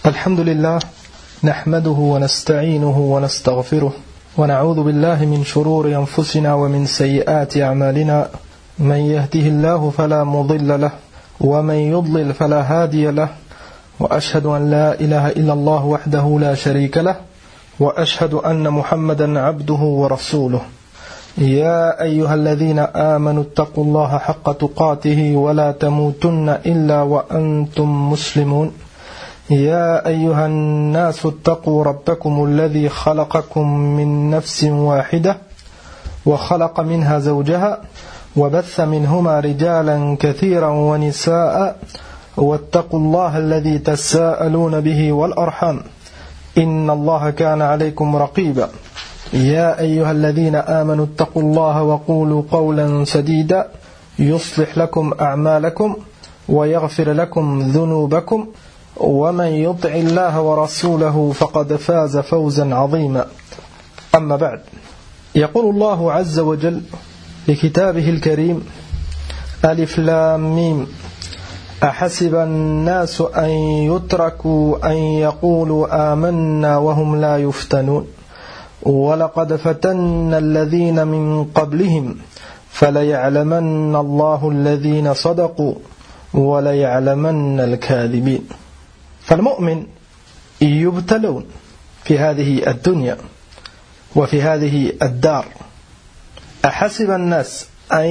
الحمد لله نحمده ونستعينه ونستغفره ونعوذ بالله من شرور أنفسنا ومن سيئات أعمالنا من يهده الله فلا مضل له ومن يضلل فلا هادي له وأشهد أن لا إله إلا الله وحده لا شريك له وأشهد أن محمدا عبده ورسوله يا أيها الذين آمنوا اتقوا الله حق تقاته ولا تموتن إلا وأنتم مسلمون يا أيها الناس اتقوا ربكم الذي خلقكم من نفس واحدة وخلق منها زوجها وبث منهما رجالا كثيرا ونساء واتقوا الله الذي تساءلون به والأرحام إن الله كان عليكم رقيبا يا أيها الذين آمنوا اتقوا الله وقولوا قولا سديدا يصلح لكم أعمالكم ويغفر لكم ذنوبكم ومن يطع الله ورسوله فقد فاز فوزا عظيما أما بعد يقول الله عز وجل في كتابه الكريم ألف لام ميم أحسب الناس أن يتركوا أن يقولوا آمنا وهم لا يفتنون ولقد فتنا الذين من قبلهم فليعلمن الله الذين صدقوا وليعلمن الكاذبين. فالمؤمن يبتلون في هذه الدنيا وفي هذه الدار. أحسب الناس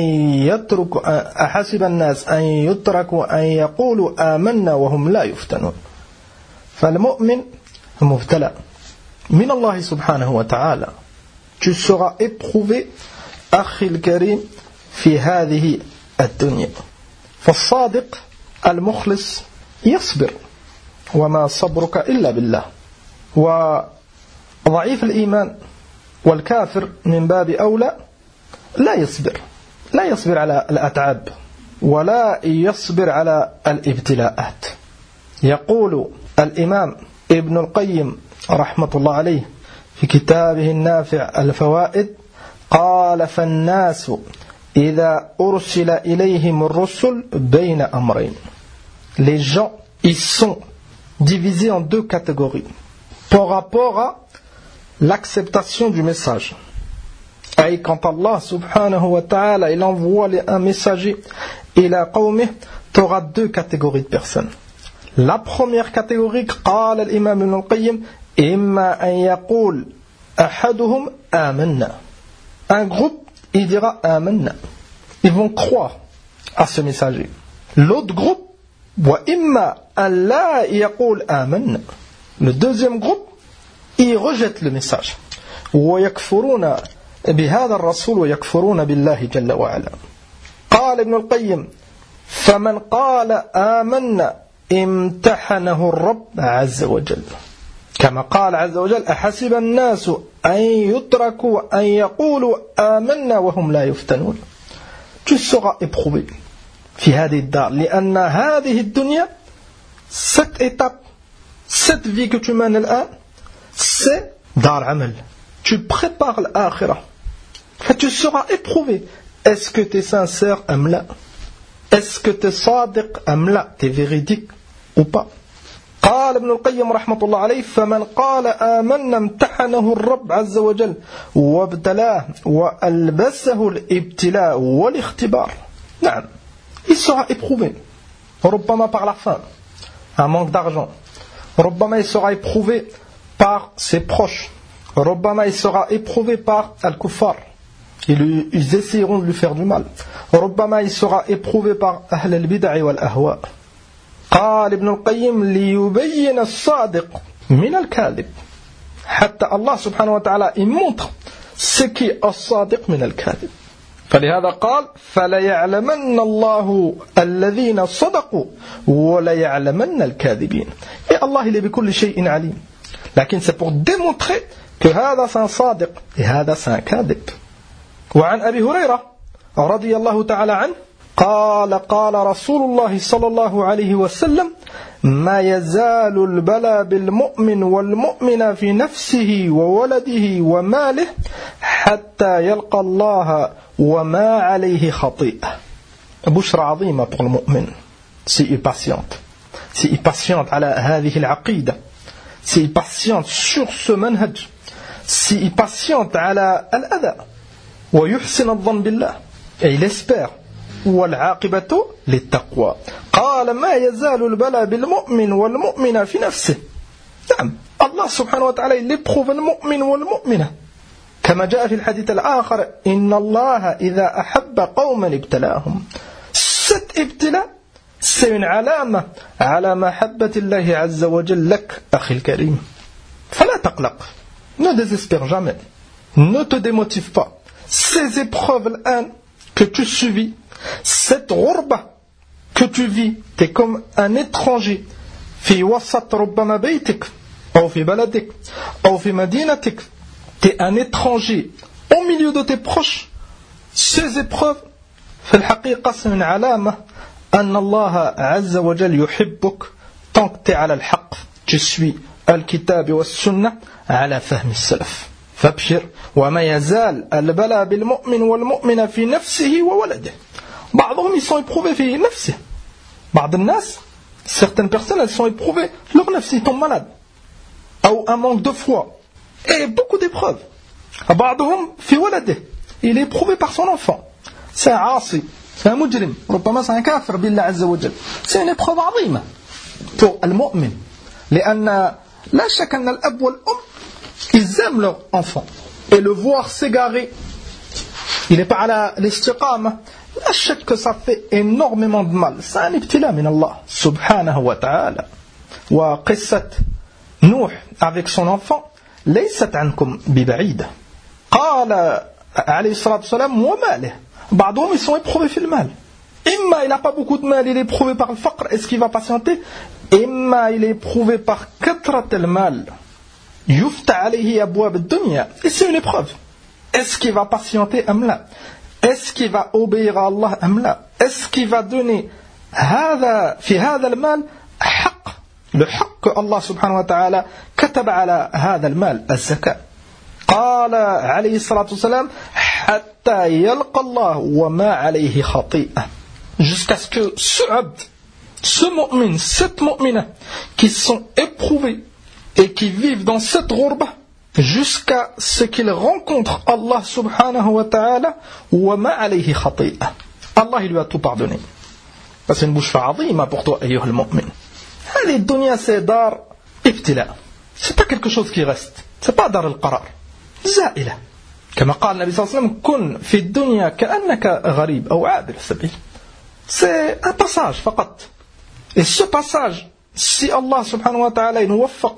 أن يتركوا أن يقولوا آمنا وهم لا يفتنون. فالمؤمن مبتلى من الله سبحانه وتعالى. Tu seras éprouvé أخي الكريم في هذه الدنيا. فالصادق المخلص يصبر وما صبرك إلا بالله. وضعيف الإيمان والكافر من باب أولى لا يصبر على الأتعاب ولا يصبر على الابتلاءات. يقول الإمام ابن القيم رحمة الله عليه في كتابه النافع الفوائد قال فالناس إذا أرسل إليهم الرسل بين أمرين. Les gens, ils sont divisés en deux catégories par rapport à l'acceptation du message. Et quand Allah subhanahu wa ta'ala il envoie un messager ila qawmih, tu auras deux catégories de personnes. La première catégorie, قال الإمام ابن القيم إما أن يقول أحدهم آمنا. Un groupe, il dira آمنا. Ils vont croire à ce messager. L'autre groupe, وإما أن لا يقول آمنا. Le deuxième groupe, il rejette le message. ويكفرون بهذا الرسول ويكفرون بالله جل وعلا. قال ابن القيم فمن قال آمنا امتحنه الرب عز وجل كما قال عز وجل أحسب الناس أن يتركوا أن يقولوا آمنا وهم لا يفتنون. Tu seras éprouvé في هذه الدار لأن هذه الدنيا cette étape cette vie que tu mènes الآن c'est دار عمل. Tu prépares l'آخرة. Tu seras éprouvé. Est-ce que tu es sincère أم لا? Est-ce que tu es صادق أم لا? Tu es véridique ou pas? قال ابن القيم رحمة الله عليه فمن قال آمنا امتحنه الرب عز وجل وابتلاه وألبسه الابتلاء والاختبار. نعم, il sera éprouvé. ربما par la faim, un manque d'argent. ربما il sera éprouvé par ses proches. ربما il sera éprouvé par al-kuffar. Ils essayeront de lui faire du mal. ربما il sera éprouvé par أهل البدع والأهواء. قال ابن القيم ليبين الصادق من الكاذب. حتى الله سبحانه وتعالى il montre ce qui est الصادق من الكاذب. فلهذا قال فليعلمن الله الذين صدقوا وليعلمن الكاذبين. Et Allah il est بكل شيء عليم. لكن c'est pour démontrer que هذا c'est un صادق et هذا c'est un كاذب. وعن أبي هريرة رضي الله تعالى عنه قال قال رسول الله صلى الله عليه وسلم ما يزال البلاء بالمؤمن والمؤمن في نفسه وولده وماله حتى يلقى الله وما عليه خطيئة. بشرى عظيمة pour le mu'min s'il patiente. s'il patiente على هذه العقيدة, s'il patiente sur ce manhaj, s'il patiente على الأذى, ويحسن الظن بالله, et il espère, والعاقبة للتقوى. قال ما يزال البلاء بالمؤمن والمؤمنة في نفسه. نعم, Allah subhanahu wa ta'ala, il éprouve المؤمن والمؤمنة. كما جاء في الحديث الآخر إن الله إذا أحب قوما ابتلاهم. Cet ibtila, c'est une علامة على محبة الله عز وجل لك أخي الكريم. فلا تقلق, ne désespère jamais, ne te démotive pas. Ces épreuves الآن que tu subis, cette غربة que tu vis, tu es comme un étranger في وسط ربما بيتك أو في بلدك أو في مدينتك. Tu es un étranger au milieu de tes proches. Ces épreuves, في الحقيقة, c'est une علامة أن الله عز وجل يحبك tant que tu es على الحق. Tu suis الكتاب والسنة على فهم السلف. فابشر وما يزال البلاء بالمؤمن والمؤمنة في نفسه وولده. بعضهم ils sont éprouvés في نفسه. بعض الناس, certaines personnes, elles sont éprouvées leur nafs, ils tombent malades, ou un manque de foi, et beaucoup d'épreuves. بعضهم في ولده, il est éprouvé par son enfant. C'est un عاصي, c'est un مجرم, ربما c'est un كافر بالله عز وجل. C'est une épreuve عظيمة pour المؤمن, لأن لا شك أن الأب والأم ils aiment leur enfant, et le voir s'égarer, il n'est pas à l'istiqama, la shak que ça fait énormément de mal. C'est un ibtila min Allah subhanahu wa ta'ala. Wa qissat Nuh avec son enfant laysat ankum biba'ida. Qala alayhi salatu salam wa malih. بعضهم ils sont éprouvés في المال. Imma il n'a pas beaucoup de mal, il est éprouvé par le faqr, est-ce qu'il va patienter? Imma il est éprouvé par katrat al-mal. Yufta alayhi abwab ad-dunya. Et c'est une épreuve. Est-ce qu'il va patienter am la? Est-ce qu'il va obéir à Allah am la? Est-ce qu'il va donner في هذا المال حق, le حق que Allah subhanahu wa ta'ala كتب على هذا المال الزكاة. قال عليه الصلاة والسلام حتى يلقى الله وما عليه خطيئة. Jusqu'à ce que ce abd, ce mu'min, cette mu'mina qui sont éprouvés et qui vivent dans cette ghurba, jusqu'à ce qu'il rencontre Allah subhanahu wa ta'ala wa ma alayhi khati'a. Allah il lui a tout pardonné. C'est une bouche عظيمة pour toi أيها المؤمن. هذه الدنيا c'est dar ibtila. C'est pas quelque chose qui reste. C'est pas dar al-qarar. زائلة. كما قال النبي صلى الله عليه وسلم كن في الدنيا كأنك غريب أو عابر السبيل. C'est un passage فقط. Et ce passage, si Allah subhanahu wa ta'ala nous وفق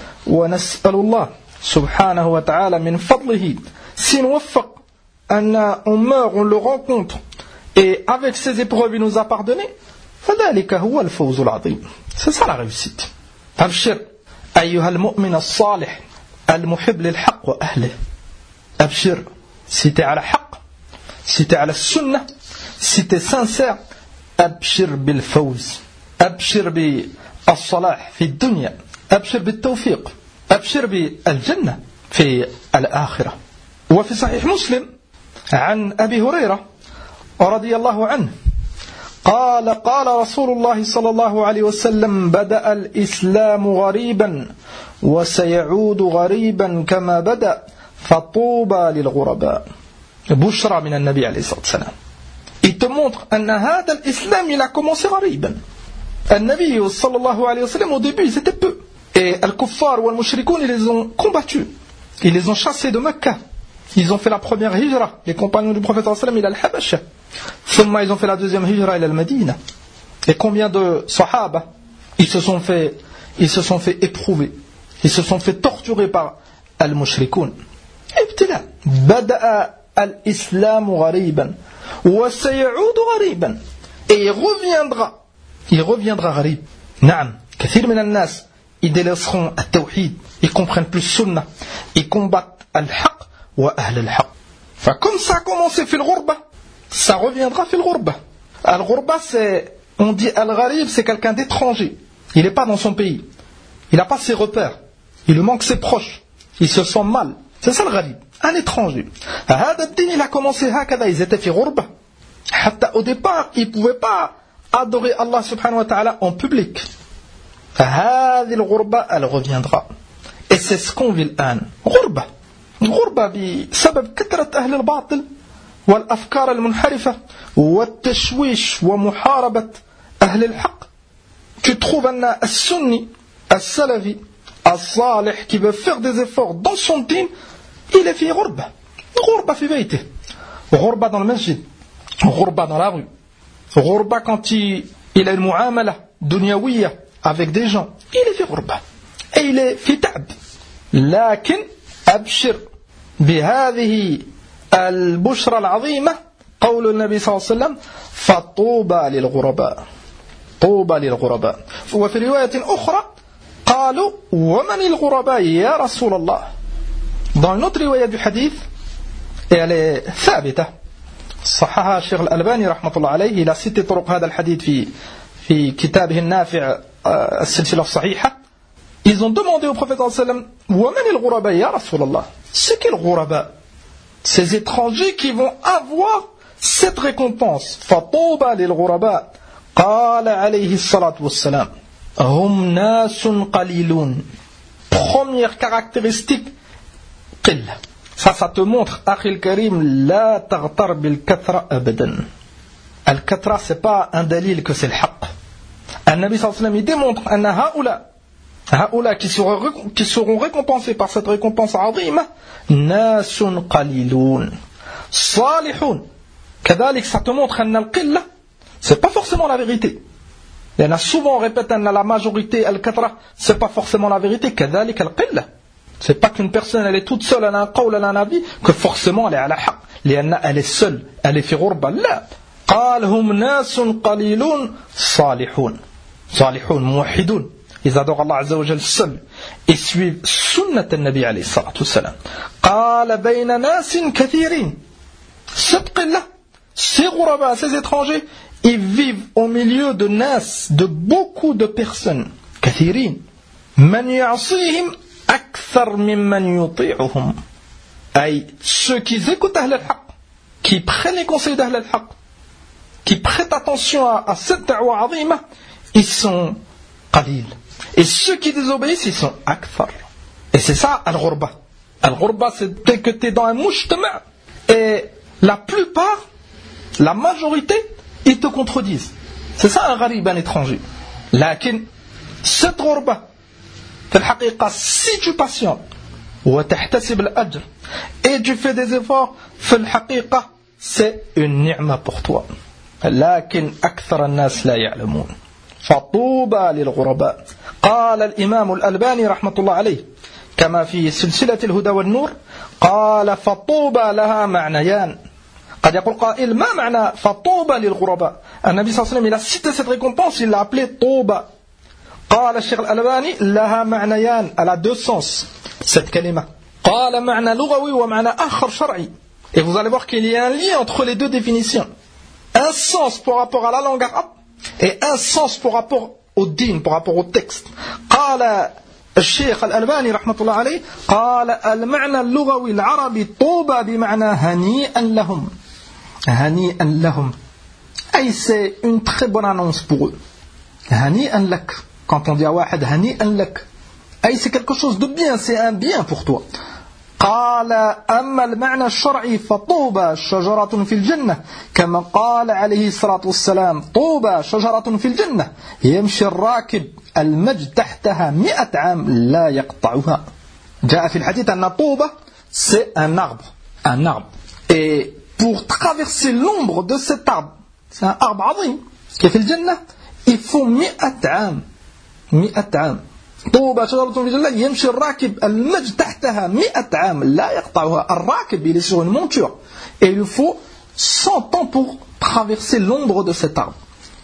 ونسأل الله subhanahu wa ta'ala min fadlihi, si nous وفق on meurt, on le rencontre et avec ces épreuves il nous a pardonné, فذلك هو الفوز العظيم. C'est ça la réussite. أبشر أيها المؤمن الصالح المحب للحق وأهله. أبشر, si tu es à la haqq, si tu es à la sunnah, si tu es sincère, أبشر بالفوز, أبشر بالصلاح في الدنيا, أبشر بالتوفيق, أبشر بالجنة في الآخرة. وفي صحيح مسلم عن أبي هريرة رضي الله عنه قال قال رسول الله صلى الله عليه وسلم بدأ الإسلام غريبا وسيعود غريبا كما بدأ فطوبى للغرباء. بشرى من النبي عليه الصلاة والسلام. Il te montre أن هذا الإسلام il a commencé غريبا. النبي صلى الله عليه وسلم au début ils étaient peu. Et Al-Kuffar ou Al-Mushrikoun, ils les ont combattus. Ils les ont chassés de Mecca. Ils ont fait la première hijra. Les compagnons du prophète sallam, il a Al-Habasha. Thumma, ils ont fait la deuxième hijra, il a Al-Madina. Et combien de sahaba, ils se sont fait éprouver. Ils se sont fait torturer par Al-Mushrikoun. Ibtila. Bada'a al-Islam ghariban. Wa say'ud ghariban. Et il reviendra gharib. Naam. Kathir min al-nas. Ils délaisseront al-tawhid, ils comprennent plus sunnah, ils combattent al-haq wa ahl al-haq. Comme ça a commencé fil ghurba, ça reviendra fil ghurba. Al-ghurba, c'est, on dit al-gharib, c'est quelqu'un d'étranger. Il n'est pas dans son pays. Il n'a pas ses repères. Il lui manque ses proches. Il se sent mal. C'est ça le gharib, un étranger. Hada ad-din, il a commencé hakada, ils étaient fil ghurba. Hatta au départ, ils ne pouvaient pas adorer Allah subhanahu wa ta'ala en public. هذه الغربة elle reviendra. Et c'est ce qu'on vit الآن. غربة بسبب كثرة أهل الباطل والأفكار المنحرفة والتشويش ومحاربة أهل الحق. Tu trouves أن السني السلفي الصالح qui veut faire des efforts dans son dîn, il est في غربة في بيته, غربة dans le masjid, غربة dans la rue, غربة quand il a une muamala dunyawiya avec des gens, il est في غربة et il est في تعب. لكن أبشر بهذه البشرى العظيمة, قول النبي صلى الله عليه وسلم فطوبى للغرباء, طوبى للغرباء. وفي رواية أخرى قالوا ومن الغرباء يا رسول الله. Dans une autre riwaya du hadith, et elle est ثابتة, صححها الشيخ الألباني رحمة الله عليه, il a cité طرق هذا الحديث في كتابه النافع السلسلة الصحيحة. Ils ont demandé au prophète صلى الله عليه وسلم ومن الغرباء يا رسول الله. C'est qui le غرباء? Ces étrangers qui vont avoir cette récompense. فطوبى للغرباء. قال عليه الصلاة والسلام هم ناس قليلون. Première caractéristique, قلة. Ça te montre, أخي الكريم, لا تغتر بالكثرة أبدا. الكثرة c'est pas un dalil que c'est le حق. النبي صلى الله عليه وسلم il démontre أن هؤلاء qui seront récompensés par cette récompense عظيمة ناس قليلون صالحون. كذلك ça te montre أن القلة c'est pas forcément la vérité. Il y en a souvent on répète أن la majorité الكثرة c'est pas forcément la vérité. كذلك القلة c'est pas qu'une personne elle est toute seule, elle a un qawl, elle a un avis, que forcément elle est à la haq, لأن elle est seule, elle est في غربة. لا, قال هم ناس قليلون صالحون موحدون, ils adorent Allah Azza wa Jal seul et suivent sunnat al-Nabi alayhi salatu wassalam. قال بين ناس كثيرين. Cette qilla, ces ghuraba, ces étrangers, ils vivent au milieu de nas, de beaucoup de personnes. كثيرين من يعصيهم أكثر ممن يطيعهم. أي ceux qui écoutent أهل الحق, qui prennent les conseils d'Ahl al-Haq, qui prêtent attention à cette da'wa azima, ils sont qalil. Et ceux qui désobéissent, ils sont akthar. Et c'est ça al-ghurba. Al-ghurba, c'est dès que tu es dans un mujtama et la plupart, la majorité, ils te contredisent. C'est ça un gharib, un étranger. Lakin, cette ghurba, في الحقيقة, si tu patientes وتحتسب الأجر et tu fais des efforts, في الحقيقة c'est une ni'ma pour toi. لكن أكثر الناس لا يعلمون. فطوبى للغرباء. قال الإمام الألباني رحمة الله عليه كما في سلسلة الهدى والنور, قال فطوبى لها معنيان. قد يقول قائل ما معنى فطوبى للغرباء؟ النبي صلى الله عليه وسلم il a cité cette récompense, il l'a appelée طوبى. قال الشيخ الألباني لها معنيان, elle a deux sens cette kalima. قال معنى لغوي ومعنى آخر شرعي. Et vous allez voir qu'il y a un lien entre les deux définitions. Un sens par rapport à la langue arabe et un sens par rapport au din, par rapport au texte. قال الشيخ الألباني رحمة الله عليه قال المعنى اللغوي العربي طوبى بمعنى هنيئا لهم. هنيئا لهم. أي c'est une très bonne annonce pour eux. هنيئا لك. Quand on dit à واحد هنيئا لك, c'est quelque chose de bien, c'est un bien pour toi. قال أما المعنى الشرعي فطوبى شجرة في الجنة كما قال عليه الصلاة والسلام طوبى شجرة في الجنة يمشي الراكب المجد تحتها 100 عام لا يقطعها. جاء في الحديث أن طوبى c'est un arbre. Et pour traverser l'ombre de cet arbre, c'est un arbre عظيم qui est في الجنة, il faut 100 عام. 100 عام. طوبى شجرة في الجنة يمشي الراكب المجد تحتها 100 عام لا يقطعها. الراكب il est sur une monture et il faut 100 ans pour traverser l'ombre de cet arbre.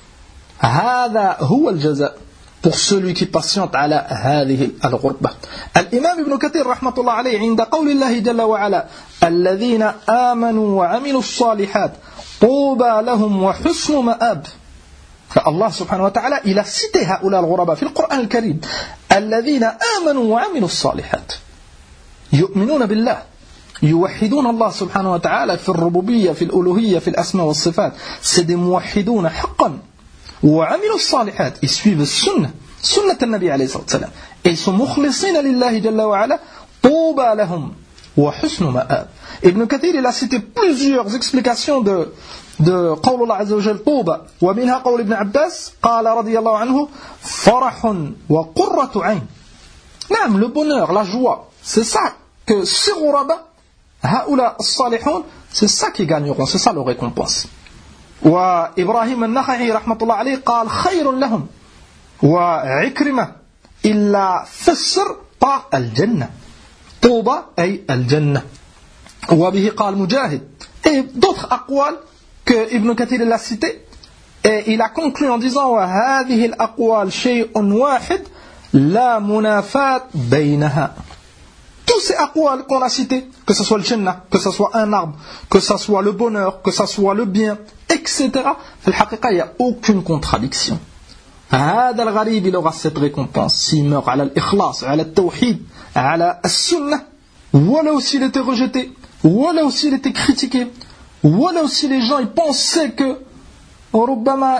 هذا هو الجزاء pour celui qui patiente على هذه الغربة. الإمام ابن كثير رحمة الله عليه عند قول الله جل وعلا الذين آمنوا وعملوا الصالحات طوبى لهم وحسن مآب. فالله سبحانه وتعالى il a cité هؤلاء الغرباء في القرآن الكريم. الذين آمنوا وعملوا الصالحات يؤمنون بالله, يوحدون الله سبحانه وتعالى في الربوبية, في الألوهية, في الأسماء والصفات. C'est des موحدون حقا. وعملوا الصالحات, ils suivent السنة, سنة النبي عليه الصلاة والسلام. Et ils sont مخلصين لله جل وعلا. طوبى لهم وحسن مآب. Ibn Kathir, il a cité plusieurs explications de قول الله عز وجل طوبى. ومنها قول ابن عباس قال رضي الله عنه فرح وقرة عين. نعم, le bonheur, la joie, c'est ça que ces غرباء هؤلاء الصالحون, c'est ça qu'ils gagneront, c'est ça leur récompense. وإبراهيم النخعي رحمة الله عليه قال خير لهم. وعكرمة إلا فسر par الجنة. طوبى أي الجنة. وبه قال مجاهد. Et d'autres أقوال que Ibn Kathir l'a cité. Et il a conclu en disant وهذه الأقوال شيء واحد لا منافات بينها. Tous ces aqwal qu'on a cités, que ce soit le Jannah, que ce soit un arbre, que ce soit le bonheur, que ce soit le bien, etc. في الحقيقة, il n'y a aucune contradiction. هذا الغريب, il aura cette récompense s'il meurt على الإخلاص, على التوحيد, على السنة, ولو s'il était rejeté, ولو s'il était critiqué, ولو si les gens ils pensaient que ربما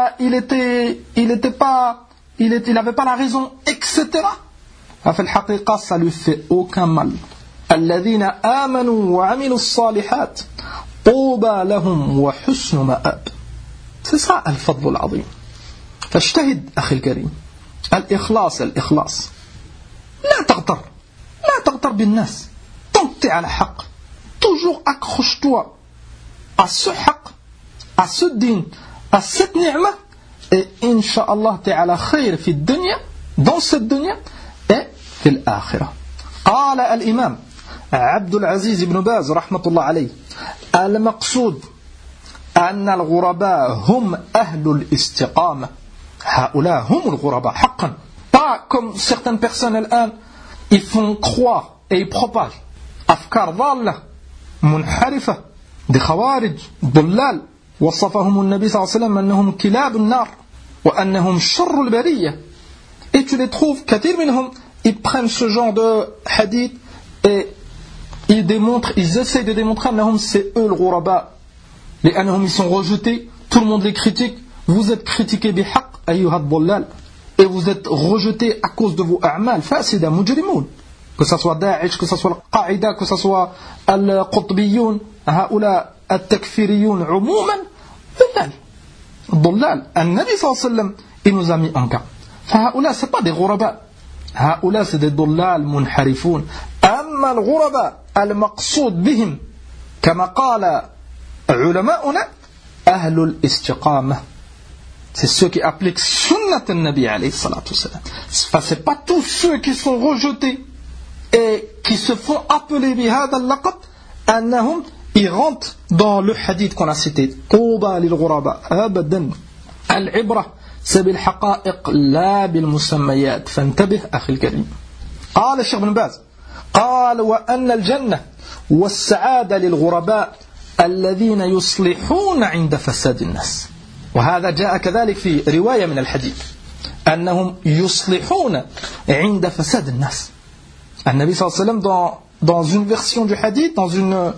il n'avait pas la raison, etc. في الحقيقة, ça lui fait aucun mal. الذين آمنوا وعملوا الصالحات طوبى لهم وحسن مآب. C'est ça الفضل العظيم. فاجتهد أخي الكريم. الإخلاص لا تغتر بالناس. Tant que tu es على حق, toujours accroche-toi à ce حق, à ce din, à cette ni'ma, et Inch'Allah tu es على خير في الدنيا, dans cette dunya, et في الآخرة. قال الإمام عبد العزيز بن باز رحمة الله عليه المقصود أن الغرباء هم أهل الاستقامة. هؤلاء هم الغرباء حقا. Pas comme certaines personnes الآن, ils font croire et ils propagent أفكار ضالة منحرفة, des خوارج ضلال وصفهم النبي صلى الله عليه وسلم أنهم كلاب النار وأنهم شر البرية. Et tu les trouves, كثير منهم, ils prennent ce genre de hadith et ils essayent de démontrer أنهم c'est eux le ghuraba, لأنهم ils sont rejetés, tout le monde les critique. Vous êtes critiqués بحق أيها الضلال, et vous êtes rejetés à cause de vos أعمال فاسدة مجرمون, que ce soit Daesh, que ce soit Al-Qaïda, que ce soit Al-Qutbiyoun, هؤلاء التكفيريون عموما ضلال. النبي صلى الله عليه وسلم, il nous a mis en garde. فهؤلاء c'est pas des غرباء, هؤلاء c'est des ضلال منحرفون. أما الغرباء المقصود بهم كما قال علماؤنا أهل الاستقامة, c'est ceux qui appliquent sunnat al-Nabi alayhi salatu wassalam. C'est pas tous ceux qui sont rejetés et qui se font appeler بهذا اللقب أنهم ils rentrent dans le hadith qu'on a cité. طوبى للغرباء أبدا. العبرة بالحقائق لا بالمسميات. فانتبه أخي الكريم. قال الشيخ بن باز قال وأن الجنة والسعادة للغرباء الذين يصلحون عند فساد الناس. وهذا جاء كذلك في رواية من الحديث أنهم يصلحون عند فساد الناس. النبي صلى الله عليه وسلم dans une version du hadith, dans une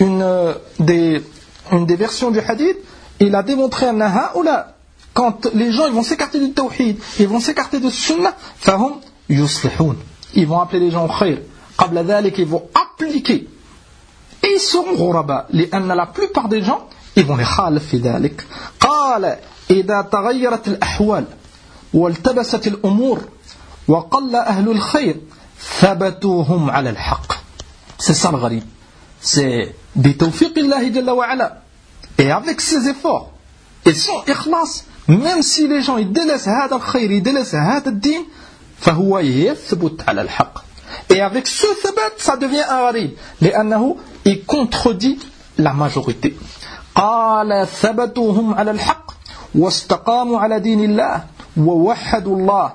des versions du hadith, il a démontré quand les gens ils vont s'écarter du tawhid, ils vont s'écarter de sunnah, fahum yuslihun, ils vont appeler les gens au khayr. Qabla dhalik, ils vont appliquer. Et ils seront ghuraba, لأن la plupart des gens ils vont les khalif fi dhalik. قال إذا تغيرت الأحوال والتبست الأمور وقل أهل الخير ثبتوهم على الحق. C'est ça le gharib. C'est bi tawfiq Allah jalla wa ala. Et avec ses efforts et son ikhlas, même si les gens ils délaissent هذا الخير, ils délaissent هذا الدين, فهو يثبت على الحق. Et avec ce thabat, ça devient un gharib, لأنه il contredit la majorité. قال ثبتوهم على الحق واستقاموا على دين الله ووحدوا الله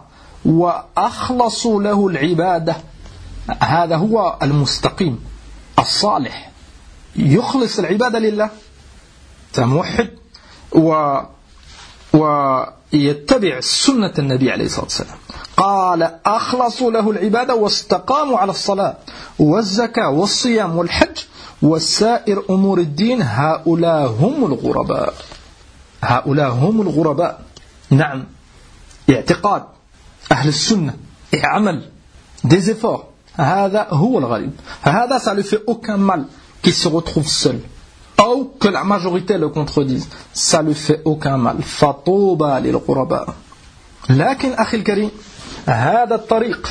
وأخلصوا له العبادة. هذا هو المستقيم الصالح, يخلص العبادة لله, موحد ويتبع سنة النبي عليه الصلاة والسلام. قال أخلصوا له العبادة واستقاموا على الصلاة والزكاة والصيام والحج وسائر أمور الدين. هؤلاء هم الغرباء. هؤلاء هم الغرباء. نعم, اعتقاد أهل السنة et عمل des efforts, هذا هو الغريب. هذا ça ne fait aucun mal qu'il se retrouve seul ou que la majorité le contredise, ça ne fait aucun mal. فطوبى للغرباء. لكن أخي الكريم هذا الطريق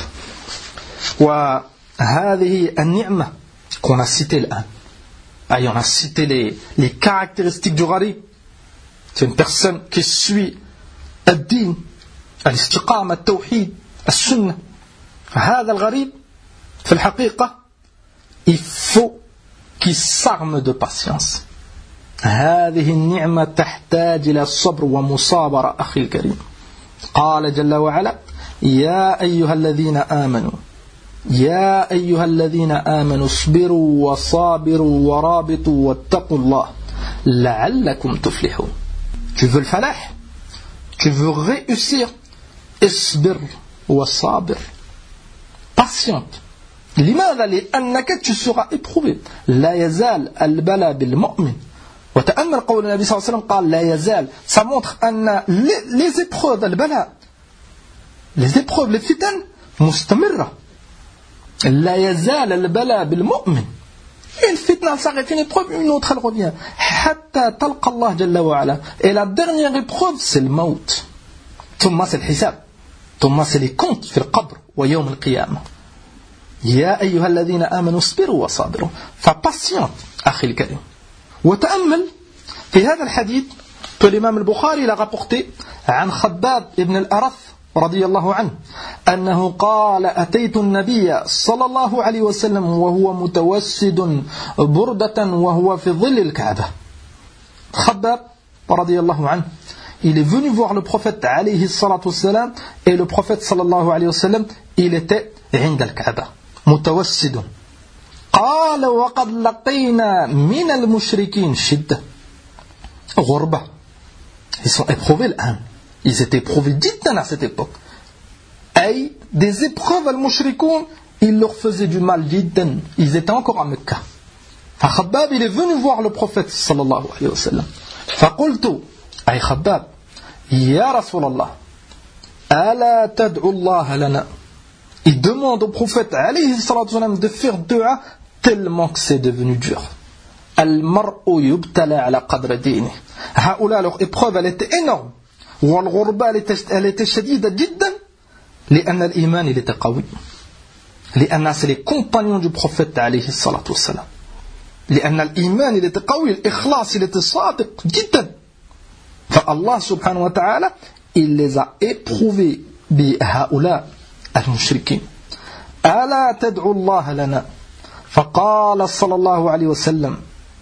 وهذه النعمة qu'on a cité الآن, on a cité les caractéristiques du gharib. C'est une personne qui suit الدين, الاستقامة, التوحيد, السنة. هذا الغريب في الحقيقة il faut qu'il s'arme de patience. هذه النعمة تحتاج إلى الصبر ومصابرة أخي الكريم. قال جل وعلا يا أيها الذين آمنوا اصبروا وصابروا ورابطوا واتقوا الله لعلكم تفلحون. Tu veux le falah, tu veux réussir, اصبر وصابر, patiente. لماذا؟ لأنك tu seras éprouvé. لا يزال البلاء بالمؤمن. وتأمل قول النبي صلى الله عليه وسلم قال لا يزال. Ça montre أن les épreuves, البلاء, les épreuves, les fitan مستمرة. لا يزال البلاء بالمؤمن. Une fitna s'arrête, une épreuve, une autre elle revient. حتى تلقى الله جل وعلا. Et la dernière épreuve c'est le maut. ثم c'est le hisab. ثم c'est les comptes في القبر ويوم القيامة. يا أيها الذين آمنوا اصبروا وصابروا. فpatiente أخي الكريم. وتأمل في هذا الحديث que l'imam al-Bukhari l'a rapporté عن خباب ابن الأرث رضي الله عنه أنه قال أتيت النبي صلى الله عليه وسلم وهو متوسد بردة وهو في ظل الكعبة. خباب رضي الله عنه, il est venu voir le prophète عليه الصلاة والسلام et le prophète صلى الله عليه وسلم il était عند الكعبة متوسد. قال وقد لقينا من المشركين شدة غربة. Ils sont éprouvés الآن. Ils étaient éprouvés جدا à cette époque. أي des épreuves al-mushrikoun, ils leur faisaient du mal جدا. Ils étaient encore à Mecca. فخباب il est venu voir le prophète صلى الله عليه وسلم. فقلت أي خباب يا رسول الله ألا تدعو الله لنا. Il demande au prophète عليه الصلاة والسلام de faire dua tellement que c'est devenu dur. المرء يبتلى على قدر دينه. هؤلاء leur épreuve elle était énorme. والغربة elle était شديدة جدا لأن الإيمان il était قوي. لأن c'est les compagnons du prophète عليه الصلاة والسلام. لأن الإيمان il était قوي, الإخلاص il était صادق جدا. فالله سبحانه وتعالى il les a éprouvés بهؤلاء المشركين. ألا تدعو الله لنا. فقال صلى الله عليه وسلم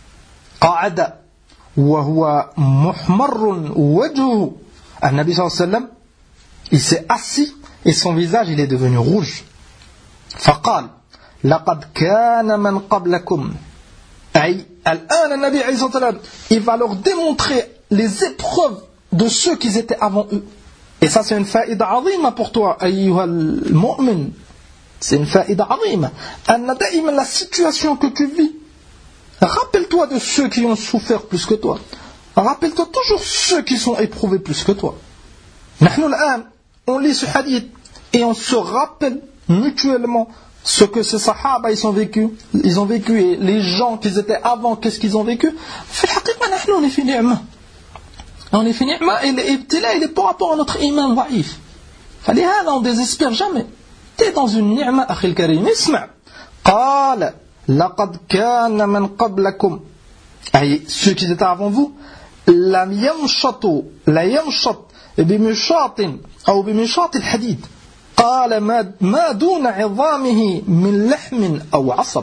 قعد وهو محمر وجهه. النبي صلى الله عليه وسلم il s'est assis et son visage il est devenu rouge. فقال لقد كان من قبلكم. أي الآن النبي عليه الصلاة والسلام il va leur démontrer les épreuves de ceux qui étaient avant eux. Et ça c'est une faïda عظيمة pour toi أيها المؤمن. C'est une faïda عظيمة أن دائما la situation que tu vis, rappelle-toi de ceux qui ont souffert plus que toi. Rappelle-toi toujours ceux qui sont éprouvés plus que toi. نحن الآن on lit ce hadith et on se rappelle mutuellement ce que ces sahaba ils ont vécu et les gens qui étaient avant, qu'est-ce qu'ils ont vécu. في الحقيقة نحن on est في نعمة. On est في نعمة et l'ibtila il est par rapport à notre iman ضعيف. فلهذا on désespère jamais. T'es dans une نعمة أخي الكريم. اسمع. قال لقد كان من قبلكم. أي ceux qui étaient avant vous لم يمشطوا لا يمشط بمشاط أو بمشاط الحديد. قال ما دون عظامه من لحم أو عصب.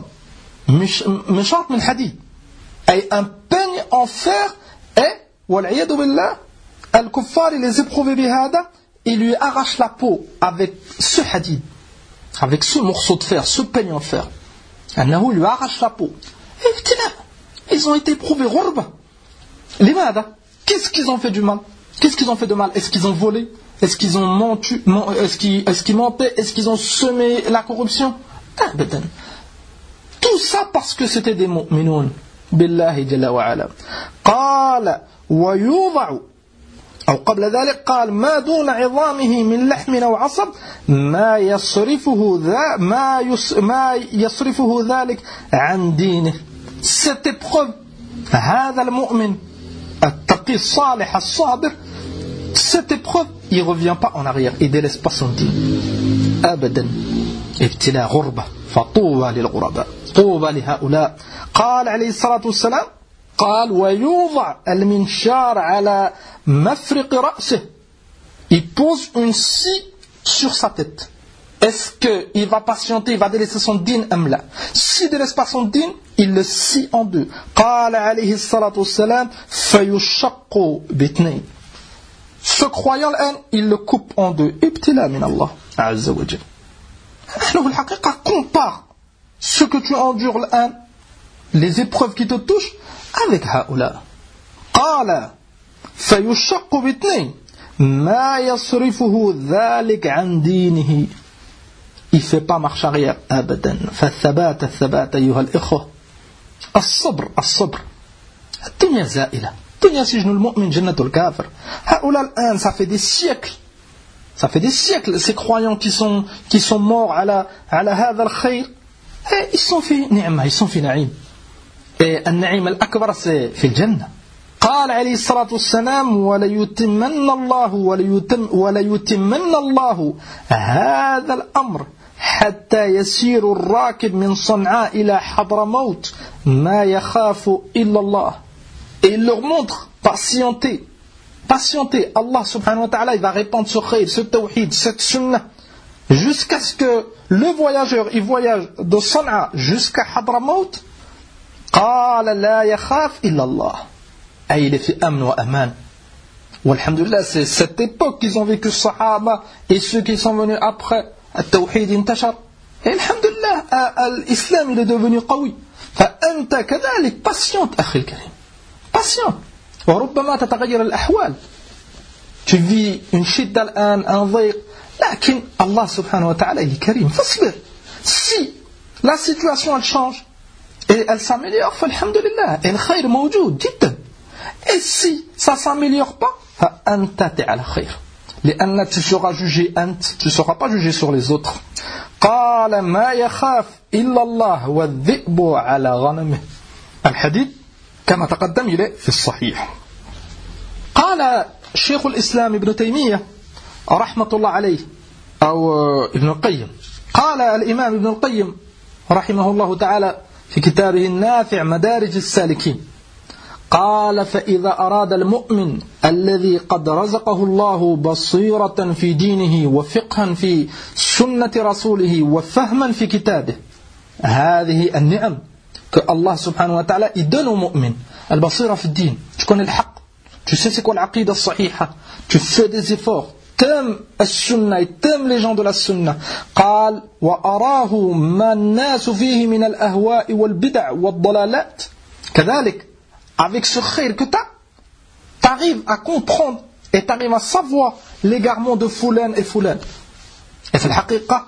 مشاط من حديد أي un peigne en fer. Et والعياذ بالله الكفار les éprouvés بهذا, il lui arrache la peau avec ce hadid, avec ce morceau de fer, ce peigne en fer. أنه lui arrache la peau. Et ils ont été éprouvés غربة. لماذا؟ Qu'est-ce qu'ils ont fait du mal? Qu'est-ce qu'ils ont fait de mal? Est-ce qu'ils ont volé? Est-ce qu'ils ont menti? Est-ce qu'ils mentaient? Est-ce qu'ils ont semé la corruption? Tout ça parce que c'était des mu'minoun. Billahi jalla wa ala. قال ويوضع أو قبل ذلك قال ما دون عظامه من لحم أو عصب ما يصرفه ذلك عن دينه. Cette épreuve, هذا المؤمن التقي الصالح الصابر, cette épreuve, il ne revient pas en arrière, il ne délaisse pas son dîme. أبدا. ابتلاء غربة فطوبى للغرباء طوبى لهؤلاء. قال عليه الصلاة والسلام قال ويوضع المنشار على مفرق رأسه. Il pose une scie sur sa tête. Est-ce qu'il va patienter, il va délaisser son dîn am la? S'il ne délaisse pas son dîn, il le scie en deux. قال عليه الصلاة والسلام فيشق باثنين. Ce croyant l'un, il le coupe en deux. ابتلاء من الله عز وجل. نحن في الحقيقة compare ce que tu endures l'un, les épreuves qui te touchent, avec هؤلاء. قال فيشق باثنين ما يصرفه ذلك عن دينه. Il ne fait pas marche arrière أبدا. فالثبات الثبات أيها الإخوة. الصبر الصبر. الدنيا زائلة. الدنيا سجن المؤمن جنة الكافر. هؤلاء الآن ça fait des siècles ces croyants qui sont morts على هذا الخير, ils sont في نعمة, ils sont في نعيم. Et النعيم الأكبر c'est في الجنة. قال عليه الصلاة والسلام وليتمن الله هذا الأمر حتى يسير الراكب من صنعاء إلى حضرموت ما يخاف إلا الله. Et il leur montre, patientez, Allah subhanahu wa ta'ala, il va répandre ce khayr, ce tawhid, cette sunnah, jusqu'à ce que le voyageur, il voyage de San'a jusqu'à Hadramaut. قال لا يخاف إلا الله. Et il est fait amn wa aman. Walhamdulillah, c'est cette époque qu'ils ont vécu, Sahaba, et ceux qui sont venus après, التوحيد انتشر. Et alhamdulillah, l'islam il est devenu قوي. فأنت كذلك patiente أخي الكريم. Patiente. وربما تتغير الأحوال. Tu vis une shidda الآن, un ضيق, لكن Allah subhanahu wa ta'ala il est karim. فاصبر. Si la situation elle change et elle s'améliore, فالحمدلله. Et le khayr موجود جدا. Et si ça ne s'améliore pas, فأنت على خير. لأن tu seras jugé tu ne seras pas jugé sur les autres. قال ما يخاف إلا الله والذئب على غنمه. الحديث كما تقدم إليه في الصحيح. قال شيخ الإسلام ابن تيمية رحمة الله عليه أو ابن القيم. قال الإمام ابن القيم رحمه الله تعالى في كتابه النافع مدارج السالكين قال فإذا أراد المؤمن الذي قد رزقه الله بصيرة في دينه وفقها في سنة رسوله وفهما في كتابه هذه النعم كالله سبحانه وتعالى يدن مؤمن البصيرة في الدين. Tu connais le haq, tu sais c'est quoi l'aqida الصحيحة, tu fais des efforts, t'aimes السنة et t'aimes les gens de la sunna. قال وأراه ما الناس فيه من الأهواء والبدع والضلالات. كذلك avec ce khayr que tu arrives à comprendre et tu arrives à savoir l'égarement de Fulan et Fulan. Et في الحقيقة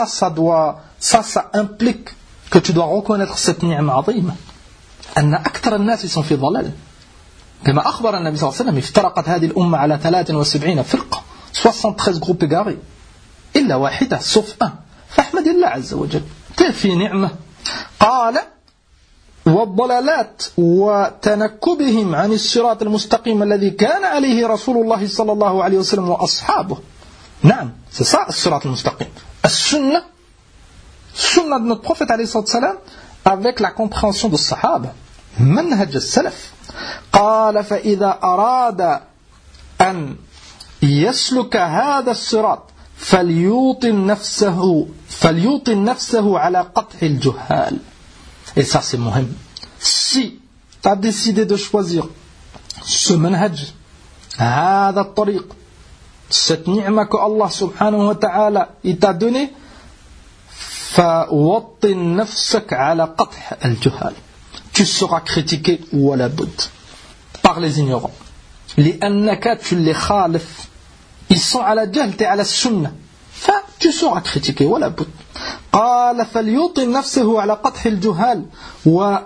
ça implique que tu dois reconnaître cette ni'ma عظيمة أن أكثر الناس sont في ضلال. كما أخبر النبي صلى الله عليه وسلم افترقت هذه الأمة على 73 فرقة 73 groupes égarés إلا واحدة sauf un. فاحمد الله عز وجل في نعمة. قال والضلالات وتنكبهم عن الصراط المستقيم الذي كان عليه رسول الله صلى الله عليه وسلم وأصحابه. نعم, c'est ça الصراط المستقيم. السنة de notre prophète عليه الصلاة والسلام avec la compréhension de الصحابة. منهج السلف. قال فإذا أراد أن يسلك هذا الصراط فليوطن نفسه على قطع الجهال. Et ça c'est muhim. Si tu as décidé de choisir ce manhaj, هذا الطريق, cette ni'ma que Allah subhanahu wa ta'ala il t'a donné, فوطن نفسك على قطع الجهال. Tu seras critiqué ولا بد par les ignorants. لأنك tu les خالف. Ils sont على جهل, tu es على السنة. tu seras critiqué ولا بد. قال فليوطن نفسه على قطع الجهال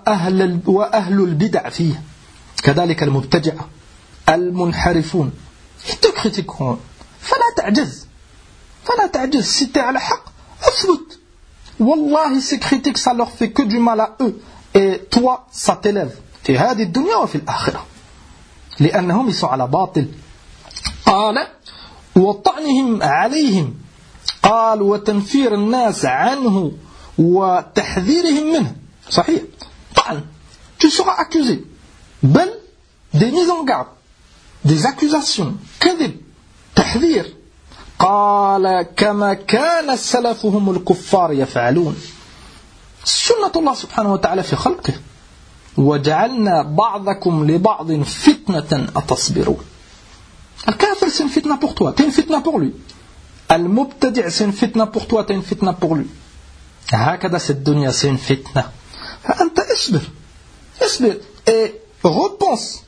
وأهل البدع فيه. كذلك المبتدعة المنحرفون ils te critiqueront. فلا تعجز. Si tu es à la haq, اثبت. Wallahi, ces critiques, ça leur fait que du mal à eux. Et toi, ça t'élève. في هذه الدنيا وفي الآخرة. لأنهم يسوا على باطل. قال وطعنهم عليهم. قال وتنفير الناس عنه وتحذيرهم منه. صحيح. طعن. Tu seras accusé. بل des mises en garde. Des accusations. كذب. تحذير. قال كما كان سلفهم الكفار يفعلون. سنة الله سبحانه وتعالى في خلقه. وجعلنا بعضكم لبعض فتنة أتصبرون. الكافر c'est une fitna pour toi, t'es une fitna pour lui. المبتدع c'est une fitna pour toi, t'es une fitna pour lui. هكذا cette dunya c'est une fitna. فأنت اصبر et repense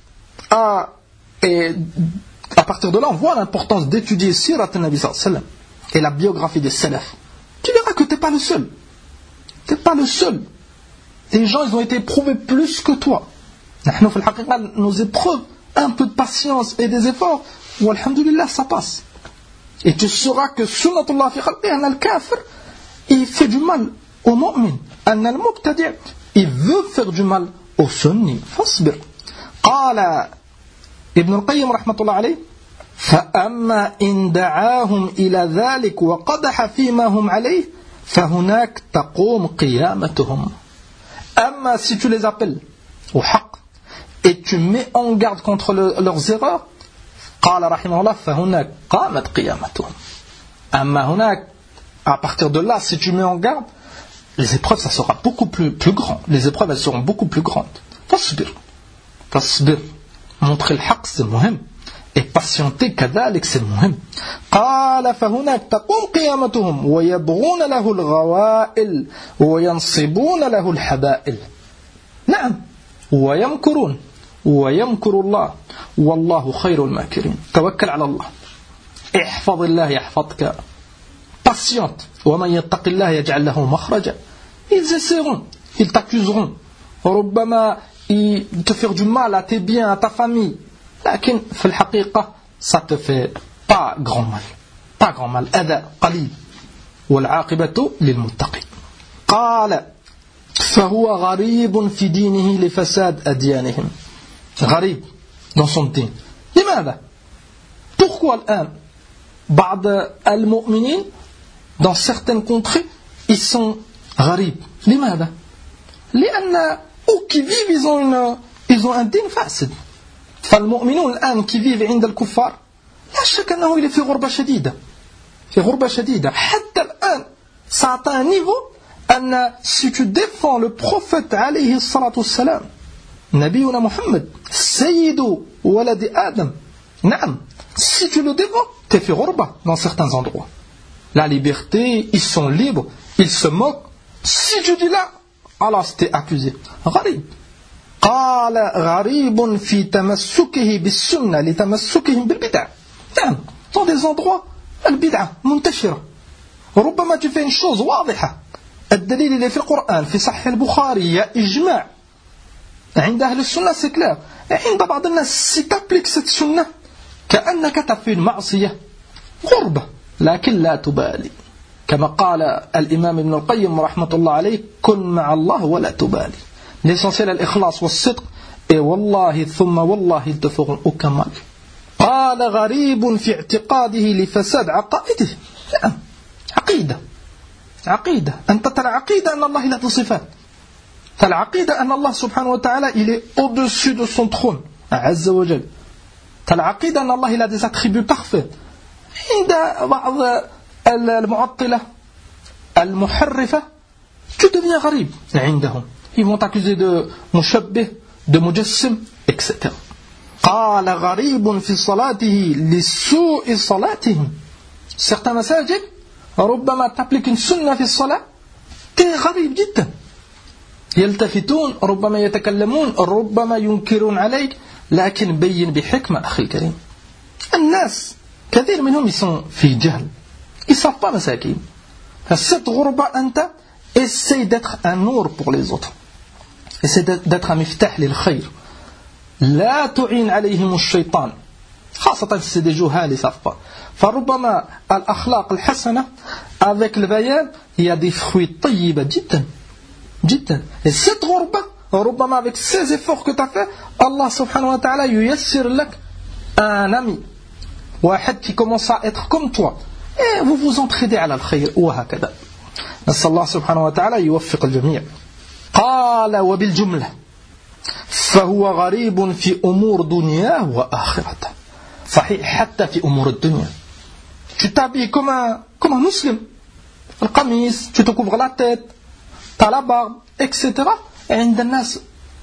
à partir de là on voit l'importance d'étudier Sirat al-Nabi sallallahu alayhi wa sallam et la biographie des salaf. Tu verras que t'es pas le seul. Les gens, ils ont été éprouvés plus que toi. Nos épreuves, un peu de patience et des efforts, ou alhamdulillah, ça passe. Et tu sauras que sunnatullah fi khalqihi, al kafir, il fait du mal au mu'min. Al mubtadi', il veut faire du mal au sunni. Fasbir. Qala Ibn al-Qayyim rahmatullah alayh, فأما إن دعاهم إلى ذلك وقدح فيما هم عليه فهناك تقوم قيامتهم. أما si tu les appelles au haqq et tu mets en garde contre leurs erreurs, قال رحمه الله فهناك قامت قيامتهم. أما هناك, à partir de là, si tu mets en garde, les épreuves, ça sera beaucoup plus grand. Les épreuves, elles seront beaucoup plus grandes. فاصبر. Montrer le haqq, c'est muhim. Et patienter كذلك c'est مهم. قال فهناك تقوم قيامتهم ويبغون له الغوائل وينصبون له الحبائل. نعم ويمكرون ويمكر الله والله خير الماكرين. توكل على الله. احفظ الله يحفظك. Patiente. ومن يتق الله يجعل له مخرجا. Ils essaieront, ils t'accuseront. ربما ils te faire du mal à tes biens, à ta famille. لكن في الحقيقة ça te fait pas grand mal أذى قليل والعاقبة للمتقين. قال فهو غريب في دينه لفساد أديانهم. غريب dans son دين. لماذا؟ Pourquoi الآن بعض المؤمنين dans certaines contrées ils sont غريب. لماذا؟ لأن eux qui vivent ils ont un دين فاسد. فالمؤمنون الآن qui vivent عند الكفار لا شك أنه il est في غربة شديدة. حتى الآن ça atteint un niveau أن si tu défends le prophète عليه الصلاة والسلام نبينا محمد سيد ولد آدم, نعم, si tu le défends tu es في غربة dans certains endroits. La liberté, ils sont libres, ils se moquent. Si tu dis là, alors t'es accusé. غريب. قال غريب في تمسكه بالسنة لتمسكهم بالبدع. نعم, dans des endroits البدعة منتشرة. ربما tu fais une chose واضحة. الدليل اللي في القرآن في صحيح البخاري يا إجماع. عند أهل السنة c'est clair. عند بعض الناس si t'appliques cette sunnah كأنك تفعل معصية. غربة. لكن لا تبالي. كما قال الإمام ابن القيم رحمة الله عليه كن مع الله ولا تبالي. L'essentiel est l'ikhlas wa sidq et wallahi thumma wallahi ils te feront aucun mal. قال غريب في اعتقاده لفساد عقائده. نعم, عقيدة. أنت ترى عقيدة أن الله له صفات. ترى عقيدة أن الله سبحانه وتعالى il est au-dessus de son trône عز وجل. ترى عقيدة أن الله له des attributs parfaits. عند بعض المعطلة المحرفة tu deviens غريب عندهم. Ils vont t'accuser de mushabbih, de mujassim, etc. قال غريب في صلاته لسوء صلاتهم. Certains masajid, ربما t'appliques une sunna في الصلاة, t'es غريب جدا. يلتفتون, ربما يتكلمون, ربما ينكرون عليك, لكن بين بحكمة أخي الكريم. الناس كثير منهم ils sont في جهل. Ils savent pas مساكين. cette غربة أنت essaye d'être un nour pour les autres. Essaye d'être un miftah lil khayr. لا تعين عليهم الشيطان. خاصة c'est des جهال, ils savent pas. فربما الأخلاق الحسنة avec le bayan, il y a des fruits طيبة جدا جدا. Et cette غربة, ربما avec ces efforts que tu as fait, Allah subhanahu wa ta'ala ييسر لك un ami, واحد qui commence à être comme toi, et vous vous entraidez على الخير وهكذا. نسأل الله سبحانه وتعالى يوفق الجميع. قال وبالجملة فهو غريب في أمور دنياه وآخرته. صحيح حتى في أمور الدنيا. Tu t'habilles comme un musulman. Le qamis, tu te couvres la tête, tu as la barbe, etc. Et عند الناس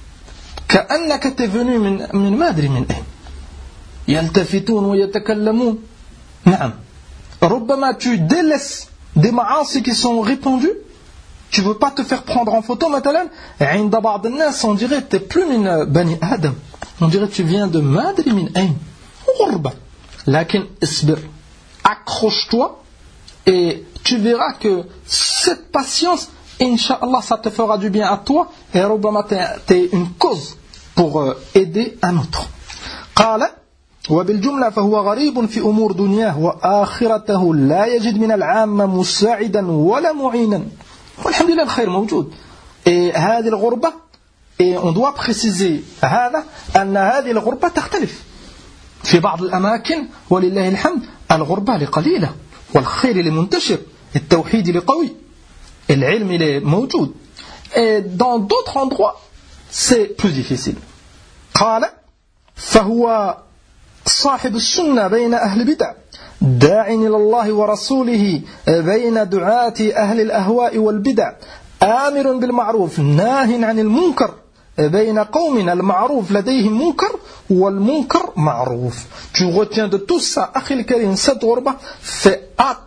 كأنك t'es venu من ما أدري من أين. يلتفتون ويتكلمون. نعم. ربما tu délaisses des maassi qui sont répandus. Tu veux pas te faire prendre en photo مثلا. عند بعض الناس on dirait t'es plus من بني آدم. On dirait tu viens de ما أدري من أين. غربة. لكن اصبر. Accroche-toi et tu verras que cette patience, Inch'Allah, ça te fera du bien à toi et ربما t'es une cause pour aider un autre. قال وبالجملة فهو غريب في أمور دنياه وآخرته لا يجد من العامة مساعدا ولا معينا والحمد لله الخير موجود. Et هذه الغربة, et on doit préciser هذا أن هذه الغربة تختلف في بعض الأماكن ولله الحمد الغربة لقليلة والخير لمنتشر التوحيد لقوي العلم لموجود. Et dans d'autres endroits c'est plus difficile. قال فهو صاحب السنة بين أهل البدع داع إلى الله ورسوله بين دعاة أهل الأهواء والبدع آمر بالمعروف ناه عن المنكر بين قوم المعروف لديهم منكر والمنكر معروف. Tu retiens de tout ça, أخي الكريم, cette غربة, fais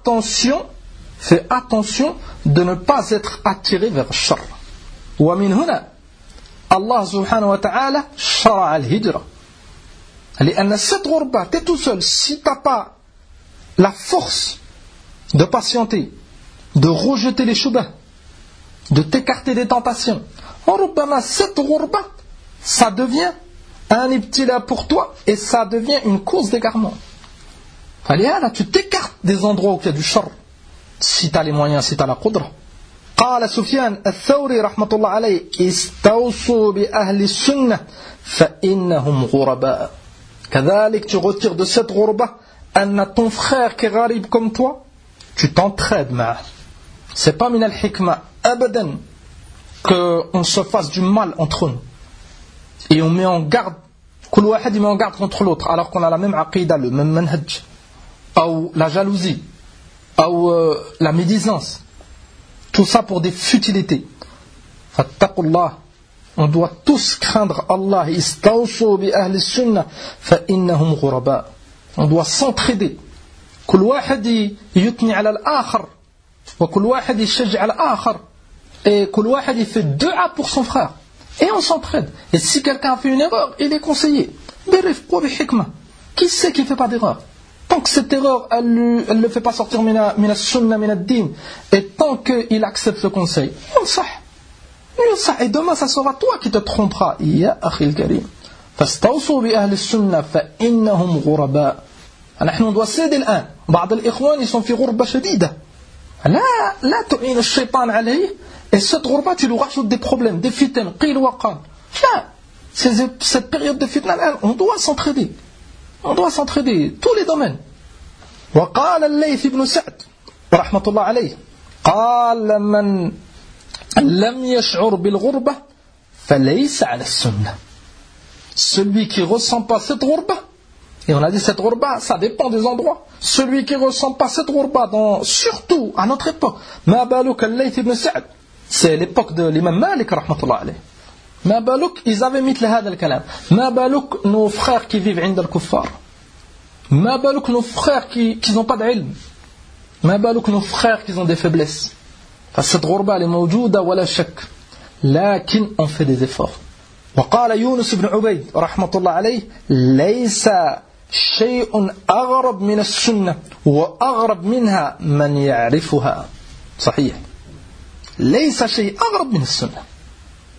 attention de ne pas être attiré vers le shar. ومن هنا الله سبحانه وتعالى شرع الهجرة. لأن cette غربة, t'es tout seul, si tu n'as pas la force de patienter, de rejeter les shubhas, de t'écarter des tentations, ربما cette غربة, ça devient un ibtila pour toi et ça devient une cause d'égarement. فلهذا tu t'écartes des endroits où il y a du shar, si tu as les moyens, si tu as la qudra. قال سفيان الثوري رحمة الله عليه استوصوا بأهل السنة فإنهم غرباء. كذلك tu retires de cette غربة أن ton frère qui est gharib comme toi, tu t'entraides معه. C'est pas min al-hikmah abadan qu'on se fasse du mal entre nous. Et on met en garde, كل واحد met en garde contre l'autre, alors qu'on a la même aqidah, le même manhaj, ou la jalousie, ou la médisance. Tout ça pour des futilités. Fattaqullah. On doit tous craindre Allah. Istawsu bi ahli sunnah fa innahum ghuraba. On doit s'entraider. كل واحد يثني على الآخر وكل واحد يشجع الآخر. Et كل واحد fait dua pour son frère. Et on s'entraide. Et si quelqu'un a fait une erreur, il est conseillé. Birifq wa bihikma. Qui sait qu'il ne fait pas d'erreur? Tant que cette erreur, elle ne le fait pas sortir mina sunnah, mina din, et tant qu'il accepte le conseil, et demain ça sera toi qui te tromperas. Ya akhi al-karim, fastawsu bi ahli sunnah fa innahum ghuraba. On doit céder الآن. بعض الإخوان ils sont في غربة شديدة. لا تعين الشيطان عليه. Et cette غربة tu lui rajoutes des problèmes, des fitnes, qil wa qal. Là, cette période de fitna, on doit s'entraider. On doit s'entraider, tous les domaines. وقال الليث بن سعد رحمة الله عليه قال من لم يشعر بالغربة فليس على السنة. Celui qui ne ressent pas cette غربة, et on a dit cette غربة, ça dépend des endroits. Celui qui ne ressent pas cette غربة, surtout à notre époque, ما بالك الليث بن سعد, c'est l'époque de l'imam Malik رحمة الله عليه. ما بالك ils avaient mis هذا الكلام. ما بالك nos frères qui vivent عند الكفار. ما بالك nos frères qui n'ont pas d'ilm. ما بالك nos frères qui ont des faiblesses. فالسد غربة اللي موجودة ولا شك. لكن on fait des efforts. وقال يونس بن عبيد رحمة الله عليه ليس شيء أغرب من السنة وأغرب منها من يعرفها. صحيح. ليس شيء أغرب من السنة.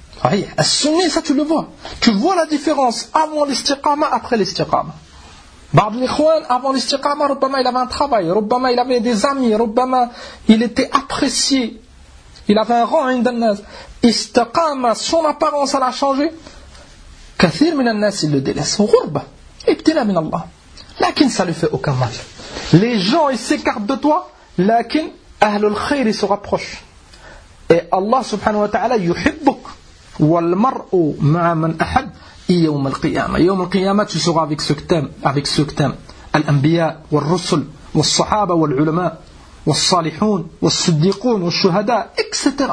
السنة, ça tu le vois. Tu vois la différence avant l'istiqama, après l'istiqama. بعض الإخوان avant l'istiqama ربما il avait un travail, ربما il avait des amis, ربما il était apprécié, il avait un rang عند الناس. استقام, son apparence elle a changé. كثير من الناس ils le délaissent. غربة, ابتلاء من الله. لكن ça lui fait aucun mal. Les gens ils s'écartent de toi, لكن أهل الخير ils se rapprochent. Et Allah subhanahu wa ta'ala يحبك والمرء مع من أحب يوم القيامة. يوم القيامة tu seras avec ceux que t'aimes. الأنبياء والرسل والصحابة والعلماء والصالحون والصديقون والشهداء etc.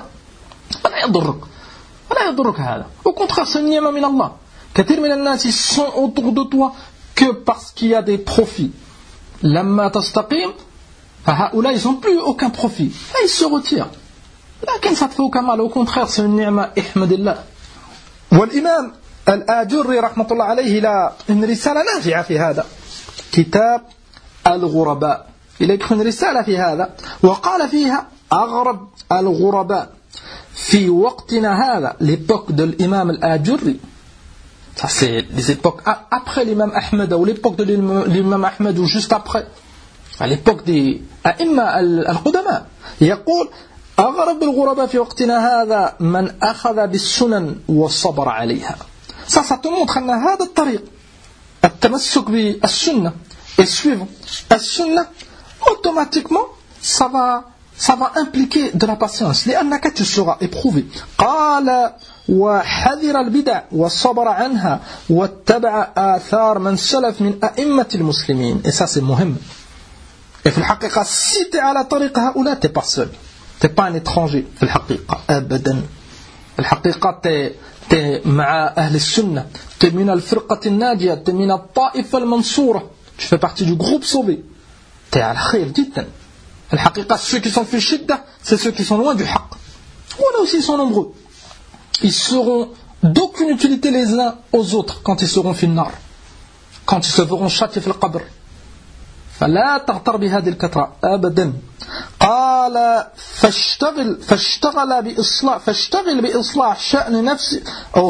ولا يضرك هذا. Au contraire c'est une ni'ma min Allah. كثير من الناس ils sont autour de toi que parce qu'il y a des profits. لما تستقيم فهؤلاء ils n'ont plus aucun profit. Là ils se retirent. لكن ça te fait aucun mal. Au contraire c'est une ni'ma احمد الله. والإمام الآجري رحمة الله عليه لا une رسالة نافعة في هذا كتاب الغرباء. il a écrit une رسالة في هذا وقال فيها أغرب الغرباء في وقتنا هذا l'époque de l'imam al-Ajurri. Ça c'est les époques après l'imam Ahmed ou l'époque de l'imam Ahmed ou juste après, à l'époque des أئمة القدماء. يقول أغرب الغرباء في وقتنا هذا من أخذ بالسنن وصبر عليها. Ça te montre أن هذا الطريق التمسك بالسنة et suivre السنة automatiquement ça va impliquer de la patience لأنك tu seras éprouvé. قال وحذر البدع وصبر عنها واتبع آثار من سلف من أئمة المسلمين. Et ça c'est مهم. Et في الحقيقة si tu es على طريق هؤلاء tu n'es pas seul, tu n'es pas un étranger في الحقيقة أبدا. في الحقيقة t'es مع أهل السنة, t'es من الفرقة الناجية, t'es من الطائفة المنصورة, tu fais partie du groupe sauvé, t'es على خير جدا. في الحقيقة ceux qui sont في الشدة c'est ceux qui sont loin du حق. Voilà aussi ils sont nombreux. Ils seront d'aucune utilité les uns aux autres quand ils seront في النار, quand ils se verront châtiés في القبر. فلا تغتر بهذه الكثرة أبدا. قال فاشتغل بإصلاح شأن نفسه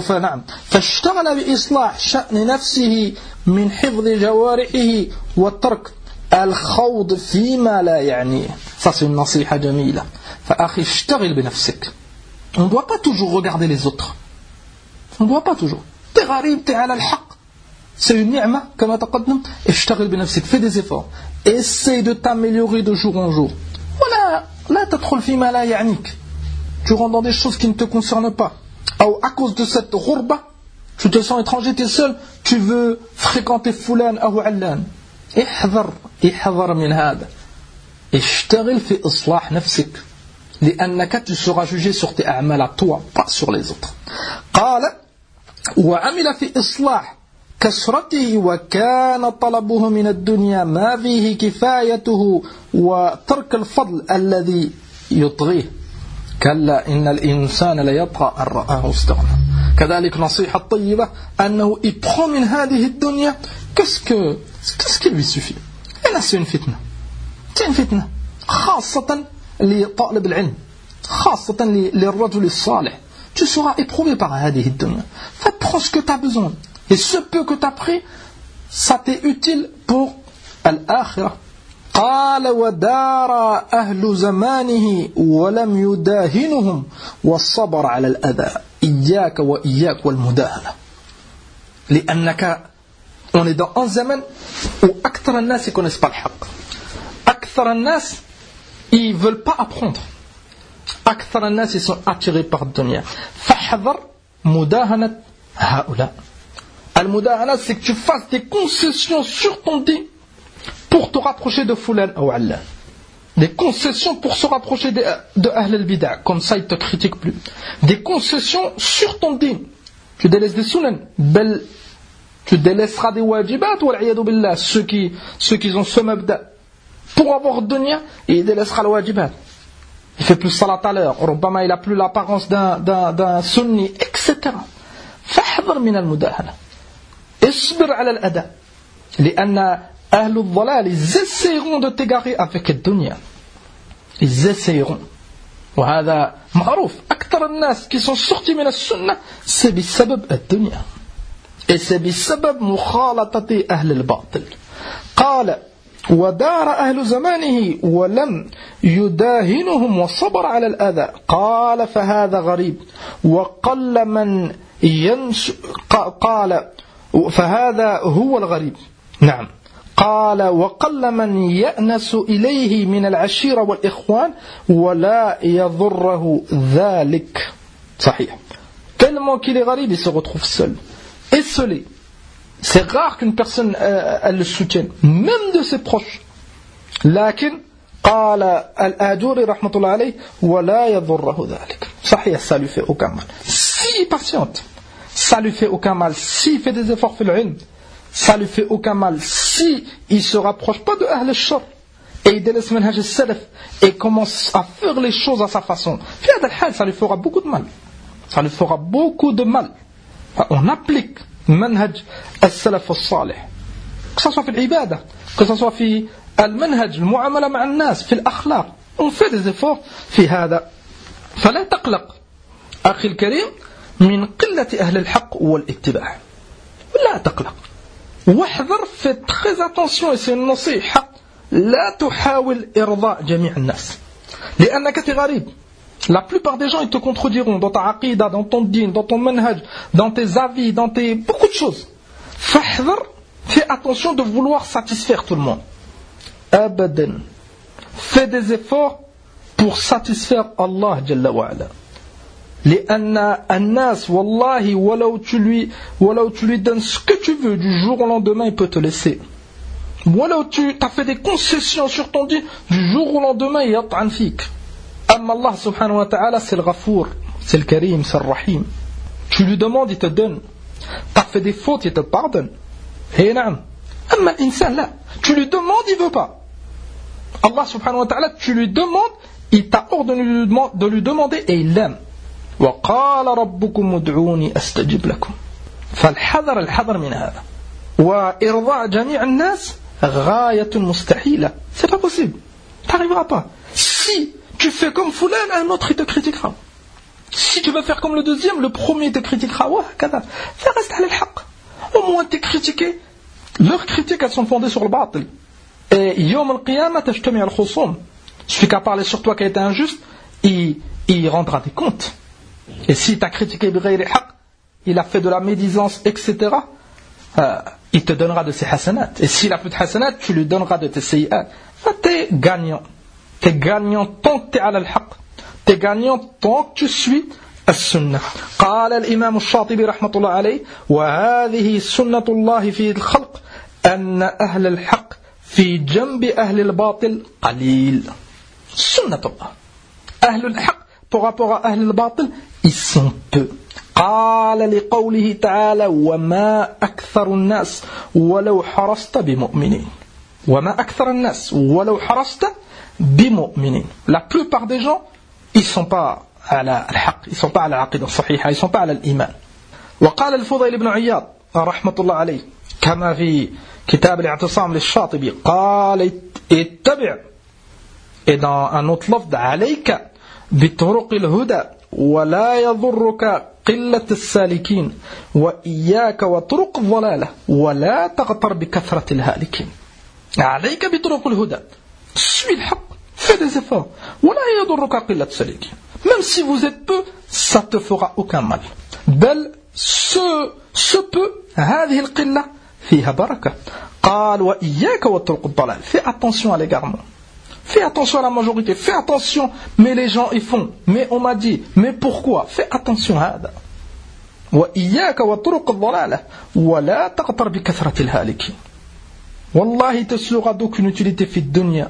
فاشتغل بإصلاح شأن نفسه من حفظ جوارحه وترك الخوض فيما لا يعنيه. Ça c'est une نصيحة جميلة. فأخي اشتغل بنفسك. On ne doit pas toujours regarder les autres. On ne doit pas toujours. T'es gharib, t'es ala al-haq. C'est une ni'ma, comme تقدم. اشتغل بنفسك, fais des efforts. Essaye de t'améliorer de jour en jour. Voilà, لا تدخل فيما لا يعنيك. Tu rentres dans des choses qui ne te concernent pas. Ou à cause de cette ghurba, tu te sens étranger, tu es seul, tu veux fréquenter fulan ou allan. احذر من هذا. اشتغل في إصلاح نفسك. لأنك tu seras jugé sur tes أعمال à toi, pas sur les autres. قال وعمل في إصلاح كسرته وكان طلبه من الدنيا ما فيه كفايته وترك الفضل الذي يطغيه. كلا إن الإنسان ليطغى أن رآه استغنى. كذلك نصيحة طيبة أنه يprend من هذه الدنيا qu'est-ce qui lui suffit. Et là c'est une fitna خاصة لطالب العلم, خاصة للرجل الصالح. Tu seras éprouvé par هذه الدنيا. Prends ce que tu as besoin. Et ce peu que tu as pris, ça t'est utile pour الآخرة. قال ودار أهل زمانه ولم يداهنهم والصبر على الأذى. إياك وإياك والمداهنة. لأنك on est dans un zaman où أكثر الناس ne connaissent pas le حق. أكثر الناس ils veulent pas apprendre. أكثر الناس ils sont attirés par le dunya. فاحذر مداهنة هؤلاء. Al-Mudahana, c'est que tu fasses des concessions sur ton dîn pour te rapprocher de Fulan ou Allah. Des concessions pour se rapprocher de Ahl al-Bid'a. Comme ça, ils ne te critiquent plus. Des concessions sur ton dîn. Tu délaisses des sunan. Tu délaisseras des wajibat, wal-'iyadu billah. Ceux qui ont ce mabda. Pour avoir dunya, il délaissera le wajibat. Il fait plus salat à l'heure. Rubbama, il a plus l'apparence d'un sunni, etc. فاحذر من المداهنة. اصبر على الأداء. لأن أهل الضلال ils essaieront de t'égarer avec الدنيا. Ils essaieront. وهذا معروف. أكثر الناس qui sont sortis من السنة c'est بسبب الدنيا. Et c'est بسبب مخالطة أهل الباطل. قال ودار أهل زمانه ولم يداهنهم وصبر على الأذى قال فهذا غريب وقل من قال فهذا هو الغريب نعم قال وقل من يأنس إليه من العشيرة والإخوان ولا يضره ذلك صحيح tellement qu'il est غريب il se retrouve seul isolé. C'est rare qu'une personne elle le soutienne, même de ses proches. لكن قال الآجوري رحمة الله عليه ولا يضره ذلك. صحيح, ça lui fait aucun mal. S'il patiente, ça lui fait aucun mal. S'il fait des efforts في العلم, ça lui fait aucun mal. Si il se rapproche pas de Ahl al-Shar et il délaisse manhaj al-Salaf et commence à faire les choses à sa façon, في هذا الحال ça lui fera beaucoup de mal. Ça lui fera beaucoup de mal. On applique منهج السلف الصالح que ce soit في العبادة que ce soit في المنهج المعاملة مع الناس في الأخلاق on fait des efforts في هذا فلا تقلق أخي الكريم من قلة أهل الحق والاتباع لا تقلق واحذر fais très attention et c'est une نصيحة لا تحاول إرضاء جميع الناس لأنك غريب. La plupart des gens ils te contrediront dans ta aqida, dans ton din, dans ton manhaj, dans tes avis, dans tes beaucoup de choses. Fahdhar, fais attention de vouloir satisfaire tout le monde. Abadan. Fais des efforts pour satisfaire Allah Jalla wa Ala. لأن الناس والله ولو tu lui donnes ce que tu veux du jour au lendemain il peut te laisser. ولو tu as fait des concessions sur ton din du jour au lendemain il yat'an fik. Amma Allah subhanahu wa ta'ala c'est le Ghafour, c'est le Karim, c'est le Rahim. Tu lui demandes, il te donne. T'as fait des fautes, il te pardonne. Et naam. Amma l'insan là, tu lui demandes, il veut pas. Allah subhanahu wa ta'ala, tu lui demandes, il t'a ordonné de lui demander et il l'aime. وقال ربكم ادعوني أستجب لكم. فالحذر الحذر من هذا. وإرضاء جميع الناس غاية مستحيلة. C'est pas possible. T'arriveras pas. Si tu fais comme Foulan, un autre il te critiquera. Si tu veux faire comme le deuxième, le premier te critiquera. Ouais, kada. Ça reste à l'haq. Au moins t'es critiqué. Leurs critiques elles sont fondées sur le batil. Et Yom al-Qiyamah tajtami al-khusum. Celui qui a parlé sur toi qui a été injuste, il rendra des comptes. Et si t'as critiqué bighayri haq, il a fait de la médisance, etc., il te donnera de ses hasanat. Et s'il a plus de hasanat, tu lui donneras de tes sayyi'at. T'es gagnant. T'es gagnant tant que t'es à l'haq. T'es gagnant tant que tu suis السنة. قال الإمام الشاطبي رحمة الله عليه وهذه سنة الله في الخلق أن أهل الحق في جنب أهل الباطل قليل. سنة الله. أهل الحق par rapport à أهل الباطل ils sont peu. قال لقوله تعالى وما أكثر الناس ولو حرصت بمؤمنين. وما أكثر الناس ولو حرصت بمؤمنين. La plupart des gens ils sont pas على الحق, ils sont pas على العقيدة الصحيحة, ils sont pas على الإيمان. وقال الفضيل بن عياض رحمة الله عليه كما في كتاب الاعتصام للشاطبي قال اتبع. Et dans un autre lafz عليك بطرق الهدى ولا يضرك قلة السالكين وإياك وطرق الضلالة ولا تغتر بكثرة الهالكين. عليك بطرق الهدى, suis le haq, fais des efforts. ولا يضرك قلة السالكين. Même si vous êtes peu, ça te fera aucun mal. بل ce peu, هذه القلة فيها بركة. قال وإياك وطرق الضلال. Fais attention à l'égarement. Fais attention à la majorité. Fais attention, mais les gens y font. Mais on m'a dit, mais pourquoi? Fais attention à هذا. وإياك وطرق الضلالة ولا تغتر بكثرة الهالكين. والله تسلغ d'aucune utilité في الدنيا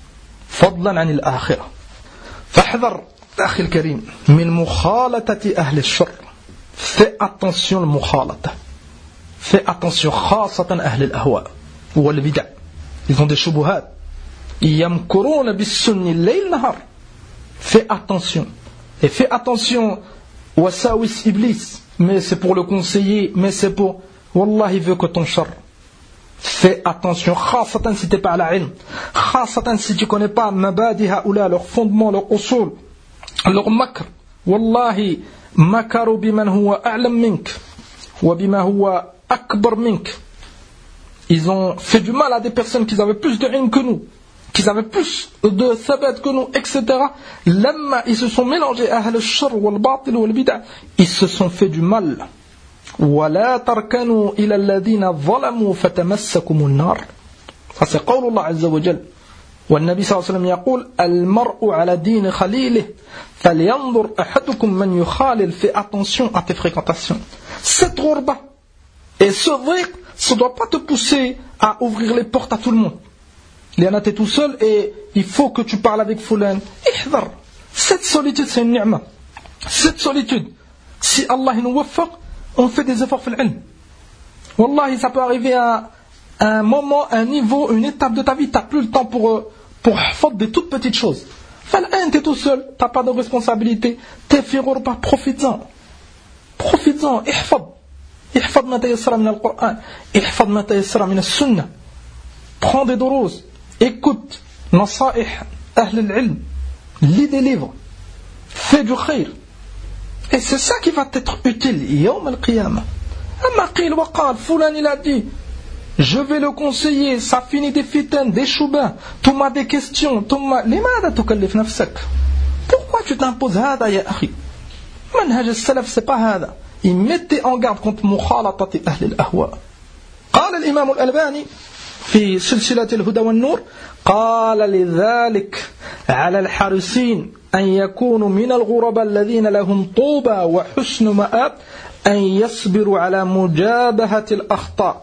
فضلا عن الآخرة. فاحذر أخي الكريم من مخالطة أهل الشر. Fais attention المخالطة. Fais attention خاصة أهل الأهواء والبدع. Ils ont des shubuhat. يمكرون بالسن الليل نهار. Fais attention. Et fais attention wasawis iblis. Mais c'est pour le conseiller. Mais c'est pour... Wallah il veut que ton char. Fais attention, خاصة si t'es pas à la ilm, خاصة si tu connais pas mabadi haoula, leurs fondements, leurs usul, leurs makr. Wallahi, makaru biman huwa a'lam mink, wa bima huwa akbar mink. ils ont fait du mal à des personnes qui avaient plus de ilm que nous, qui avaient plus de sabat que nous, etc. Lamma, ils se sont mélangés à al-shar wal-batil wal-bid'a, ils se sont fait du mal. وَلَا تَرْكَنُوا إِلَى الَّذِينَ ظَلَمُوا فَتَمَسَّكُمُ النَّارِ. Ça c'est قول الله عز وجل. والنبي صلى الله عليه وسلم يقول المرء على دين خليله فلينظر أحدكم من يخالل. Fais attention à tes fréquentations. Cette ghurba et ce dhiq, ça ne doit pas te pousser à ouvrir les portes à tout le monde. Léana, tu es tout seul et il faut que tu parles avec Fulan. Ihdar. Cette solitude, c'est une ni'ma. Cette solitude, si Allah nous waffaq, on fait des efforts fil ilm. Wallahi, ça peut arriver à un moment, un niveau, une étape de ta vie, tu n'as plus le temps pour faire des toutes petites choses. Fal'an, tu es tout seul, tu n'as pas de responsabilité, tu es fi ghurba, profites-en. Profites-en, ihfad. Ihfad ma tayassara min al-Qur'an, ihfad ma tayassara min al-Sunnah. Prends des dourouz, écoute, nasaih, ahl al-ilm, lis des livres, fais du khayr. Et c'est ça qui va t'être utile, yawm al-qiyamah. Amma qil wa qal, fulan il a dit, je vais le conseiller, ça finit des fitanes, des choubins, tu m'as des questions, لماذا تكلف نفسك? Pourquoi tu t'imposes هذا يا أخي? منهج السلف c'est pas هذا. Il mettait en garde contre مخالطة أهل الأهواء. قال الإمام الألباني في سلسلة الهدى والنور قال لذلك على الحارسين أن يكونوا من الغرباء الذين لهم طوبى وحسن مآب أن يصبروا على مجابهة الأخطاء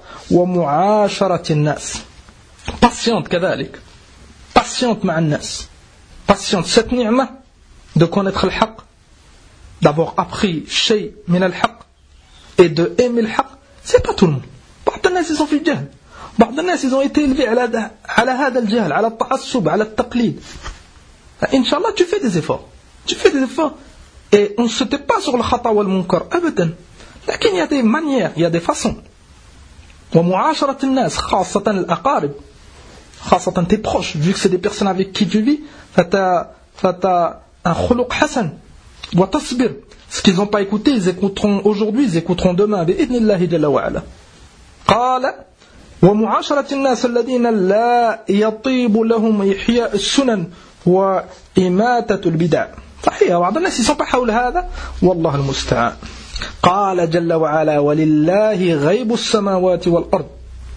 ومعاشرة الناس. Patiente كذلك. Patiente مع الناس. Patiente. Cette ni'ma de connaître le haqq, d'avoir appris shay min al-haqq et de aimer le haqq, c'est pas tout le monde. بعض الناس ils sont في الجهل. بعض الناس ils ont été élevés على هذا الجهل, على التعصب, على التقليد. Inch'Allah, tu fais des efforts. Tu fais des efforts. Et on ne se tait pas sur le khata wal munkar. Abadan. لكن il y a des manières, il y a des façons. ومعاشرة الناس خاصة الأقارب, خاصة tes proches, vu que c'est des personnes avec qui tu vis, فتا un khuluq hasan. وتصبر. Ce qu'ils n'ont pas écouté, ils écouteront aujourd'hui, ils écouteront demain. بإذن الله جل وعلا. قال ومعاشرة الناس الذين لا يطيب لهم إحياء السنن وإماتة البدع. صحيح, بعض الناس يصبح حول هذا والله المستعان. قال جل وعلا ولله غيب السماوات والأرض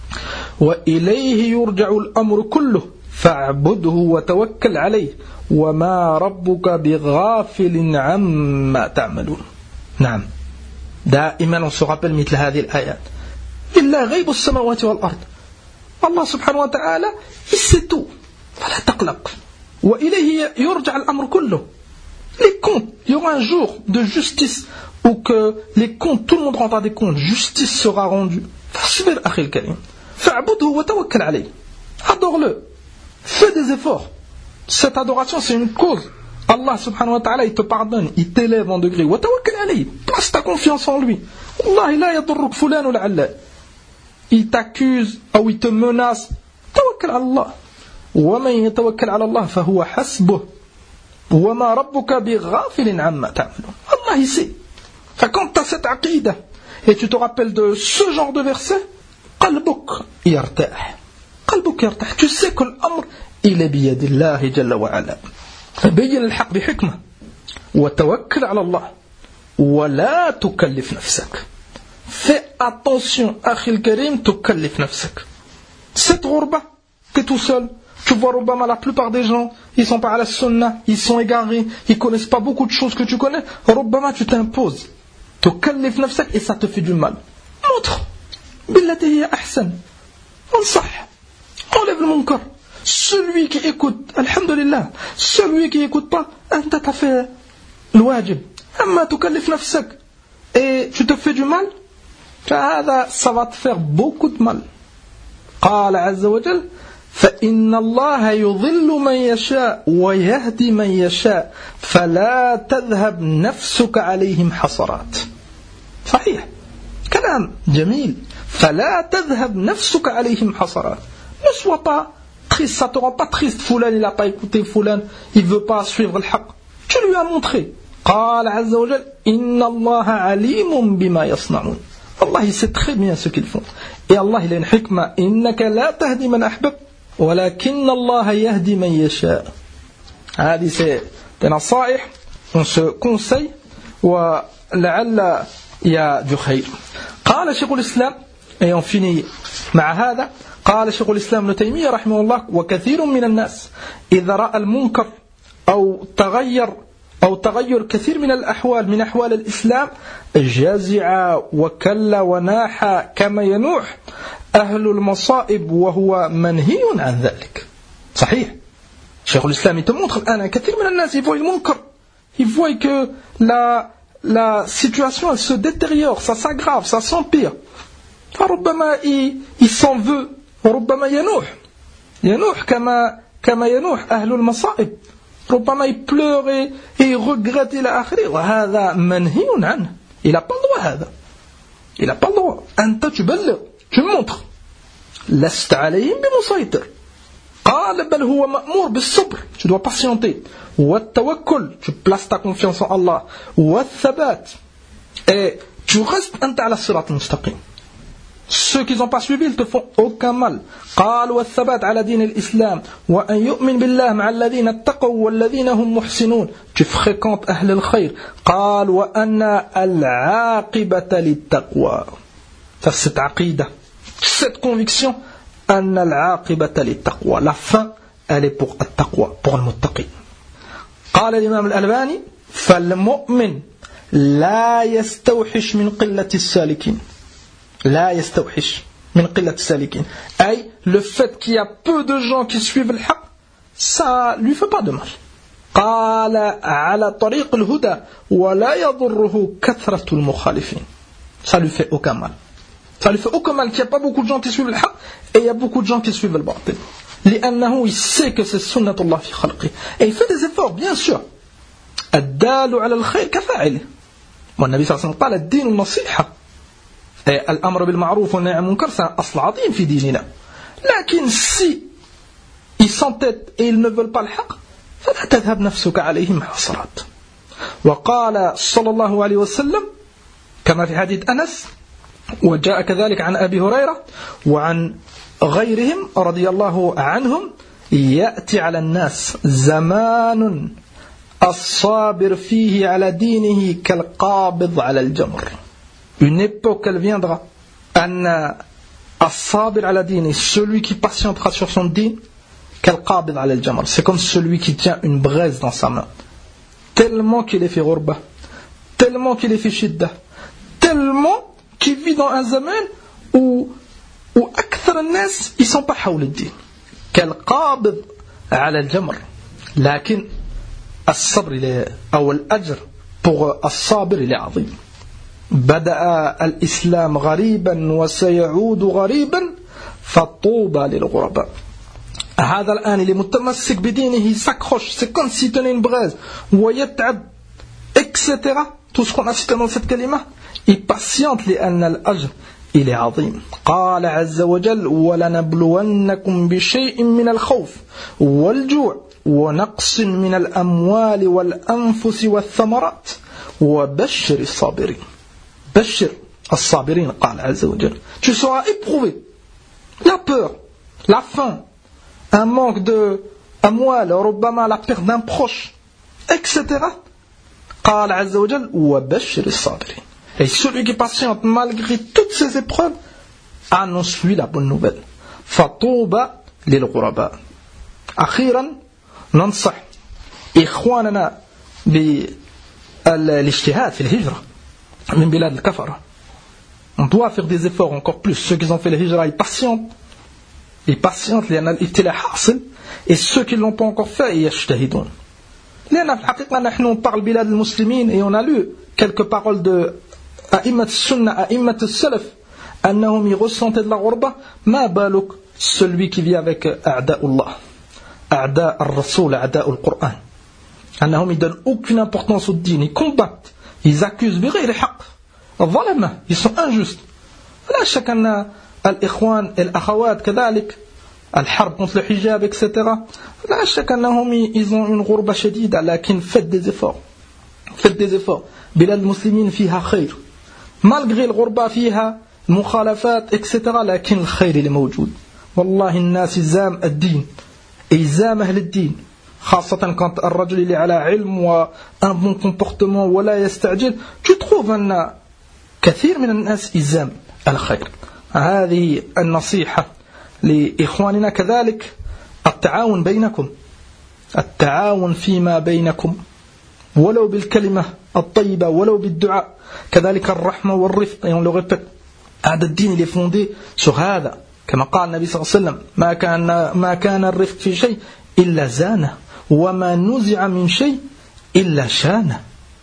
وإليه يرجع الأمر كله فاعبده وتوكل عليه وما ربك بغافل عما تعملون. نعم, دائما on se rappelle مثل هذه الآيات. لله غيب السماوات والأرض. Allah subhanahu wa ta'ala, il sait tout. فلا تقلق. وإليه يرجع الأمر كله. Les comptes, il y aura un jour de justice où que les comptes, tout le monde rendra des comptes, justice sera rendue. فاصبر أخي الكريم فاعبده وتوكل عليه. Adore-le, fais des efforts. Cette adoration, c'est une cause. Allah subhanahu wa ta'ala, il te pardonne, il t'élève en degré. وتوكل عليه, place ta confiance en lui. Allah لا يضرك فلان ولا علان. Il t'accuse ou il te menace. توكل على الله. ومن يتوكل على الله فهو حسبه. وما ربك بغافل عما تعملون. Allah il sait. Quand tu as cette aqida et tu te rappelles de ce genre de verset, قلبك يرتاح. قلبك يرتاح. Tu sais que l'amr il est بيد الله جل وعلا. بين الحق بحكمة وتوكل على الله ولا تكلف نفسك. Fais attention, Akhil Karim, tukallif nafsak. Cette ghurba, t'es tout seul. Tu vois, Rubama, la plupart des gens, ils sont pas à la sunnah, ils sont égarés, ils connaissent pas beaucoup de choses que tu connais. Rubama, tu t'imposes. Tukallif nafsak et ça te fait du mal. Montre. Billati hiya ahsan. Ansah. Enlève le munkar. Celui qui écoute, alhamdulillah. Celui qui écoute pas, anta t'as fait le wajib. Amma tukallif nafsak. Et tu te fais du mal, ça va te faire beaucoup de mal. قال عز وجل فإن الله يضل من يشاء ويهدي من يشاء فلا تذهب نفسك عليهم حسرات. صحيح, كلام جميل. فلا تذهب نفسك عليهم حسرات. Ne sois pas triste, ça te rend pas triste. Fulan il a pas écouté, Fulan il veut pas suivre le haqq. Tu lui as montré. قال عز وجل إن الله عليم بما يصنعون. Allah il sait très bien ce qu'ils font. Et Allah il a une hikmah, innaka la tahdi man ahbab walakin Allah yahdi man yasha. هذه c'est des نصائح, on se conseille ولعل il y a du khayr. قال شيخ الإسلام, et on finit مع هذا, قال شيخ الإسلام ابن تيمية رحمه الله وكثير من الناس إذا رأى المنكر أو تغير كثير من الأحوال من أحوال الإسلام جزع وكل وناح كما ينوح أهل المصائب وهو منهي عن ذلك. صحيح. شيخ الإسلام te montre الآن كثير من الناس ils voient le munkar, ils voient que la situation elle se détériore, ça s'aggrave, ça s'empire. فربما il s'en veut, وربما ينوح كما ينوح أهل المصائب. ربما il pleure et il regrette إلى آخره. وهذا منهي عنه. Il n'a pas le droit هذا. Il n'a pas le droit. أنت تبلغ, tu montres. لست عليهم بمسيطر. قال بل هو مأمور بالصبر. Tu dois patienter. والتوكل. Tu places ta confiance en Allah. والثبات. Et tu restes أنت على الصراط المستقيم. Ceux qui n'ont pas suivi, ils te font aucun mal. قال والثبات على دين الإسلام وأن يؤمن بالله مع الذين اتقوا والذين هم محسنون. Tu fréquentes أهل الخير. قال وأن العاقبة للتقوى. Ça c'est cette aqida, cette conviction, أن العاقبة للتقوى. La fin, elle est pour التقوى, pour المتقين. قال الإمام الألباني فالمؤمن لا يستوحش من قلة السالكين. لا يستوحش من قلة السالكين. أي le fait qu'il y a peu de gens qui suivent le haq, ça lui fait pas de mal. قال على طريق الهدى ولا يضره كثرة المخالفين. Ça lui fait aucun mal. Ça lui fait aucun mal qu'il n'y a pas beaucoup de gens qui suivent le haq et il y a beaucoup de gens qui suivent le batil. لأنه il sait que c'est sunnat Allah في خلقه. Et il fait des efforts, bien sûr. الدال على الخير كفاعله. والنبي صلى الله عليه وسلم قال الدين النصيحة. الأمر بالمعروف والنهي عن المنكر c'est un أصل عظيم في ديننا. لكن si ils s'entêtent et ils ne veulent pas le haq, فلا تذهب نفسك عليهم حسرات. وقال صلى الله عليه وسلم كما في حديث أنس وجاء كذلك عن أبي هريرة وعن غيرهم رضي الله عنهم يأتي على الناس زمان الصابر فيه على دينه كالقابض على الجمر. Une époque elle viendra أن الصابر على دينه, celui qui patientera sur son din, كالقابض على الجمر, c'est comme celui qui tient une braise dans sa main, tellement qu'il est fait غربة, tellement qu'il est fait shiddah, tellement qu'il vit dans un zaman où أكثر الناس ils sont pas حول الدين. كالقابض على الجمر. لكن الصبر أو الأجر pour الصابر il est عظيم. بدأ الإسلام غريبا وسيعود غريبا فطوبى للغرباء. هذا الآن اللي متمسك بدينه s'accroche, c'est comme s'il tenait une braise, ويتعب, etc. Tout ce qu'on a cité dans cette kalima, il patiente لأن الأجر il est عظيم. قال عز وجل ولنبلونكم بشيء من الخوف والجوع ونقص من الأموال والأنفس والثمرات وبشر الصابرين. بشر الصابرين قال عز وجل. Tu seras éprouvé. La peur, la faim, un manque de amwal, ربما la perte d'un proche, etc. قال عز وجل وبشر الصابرين. Et celui qui patiente malgré toutes ces épreuves annonce-lui la bonne nouvelle. فطوبى للغرباء. أخيرا ننصح إخواننا بالاجتهاد في الهجرة من بلاد الكفرة. On doit faire des efforts encore plus. Ceux qui ont fait la hijra, ils patientent لأن الابتلاء حاصل. Et ceux qui ne l'ont pas encore fait, ils يجتهدون. لأن في الحقيقة نحن parle بلاد المسلمين et on a lu quelques paroles de أئمة السنة, أئمة السلف, أنهم يرسentaient de la غربة. ما بالك celui qui vit avec أعداء الله, أعداء الرسول, أعداء القرآن, أنهم ils donnent aucune importance au din, ils combattent, ils accusent بغير حق, ظلمة, ils sont injustes. لا شك أن الإخوان الأخوات كذلك, الحرب contre le hijab, etc. لا شك أنهم ils ont une غربة شديدة. لكن faites des efforts. بلاد المسلمين فيها خير, malgré الغربة فيها مخالفات etc. لكن الخير اللي موجود. والله الناس يزام الدين يزام أهل الدين خاصة كانت الرجل اللي على علم وان بون كومبورتمون ولا يستعجل tu trouves أن كثير من الناس يزام الخير. هذه النصيحة لإخواننا. كذلك التعاون بينكم، التعاون فيما بينكم ولو بالكلمة الطيبة ولو بالدعاء. كذلك الرحمة والرفق. يعني لو ريبيت هذا الدين اللي فوندي sur هذا كما قال النبي صلى الله عليه وسلم ما كان الرفق في شيء إلا زانه وما نزع من شيء إلا شانه.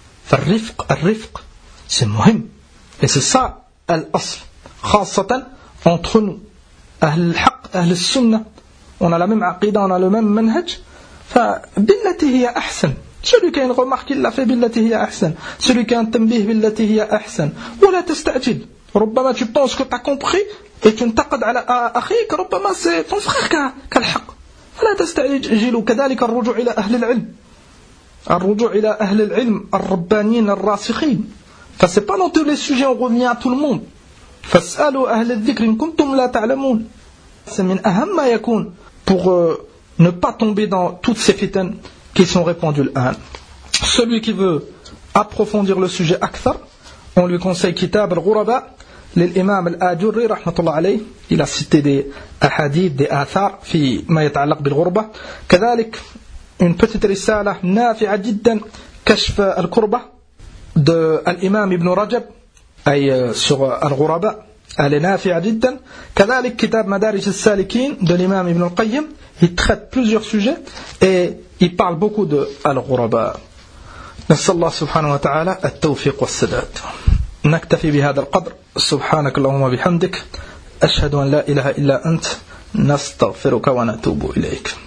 فالرفق c'est مهم et c'est ça الأصل خاصة entre nous أهل الحق أهل السنة on a la même عقيدة on a le même منهج. فبالتي هي أحسن. celui qui a une remarque il l'a fait بالتي هي أحسن. celui qui a un تنبيه بالتي هي أحسن. ولا تستعجل. ربما tu penses que tu as compris et tu انتقد على أخيك ربما c'est ton frère qui a الحق. فلا تستعجل. كذلك الرجوع إلى أهل العلم، الرجوع إلى أهل العلم الربانيين الراسخين. فسي pas dans tous les sujets on revient à tout le monde. فاسألوا أهل الذكر إن كنتم لا تعلمون. c'est من أهم ما يكون pour ne pas tomber dans toutes ces fitanes qui sont répandues الآن. Celui qui veut approfondir le sujet أكثر on lui conseille كتاب الغرباء للإمام الآجري رحمة الله عليه. il a cité des أحاديث des آثار في ما يتعلق بالغربة. كذلك une petite رسالة نافعة جدا كشف الكربة de الإمام ابن رجب أي sur الغرباء elle est نافعة جدا. كذلك كتاب مدارج السالكين de l'imam Ibn al-Qayyim il traite plusieurs sujets et il parle beaucoup de الغرباء. نسأل الله سبحانه وتعالى التوفيق والسداد. نكتفي بهذا القدر. سبحانك اللهم وبحمدك أشهد أن لا إله إلا أنت نستغفرك ونتوب إليك.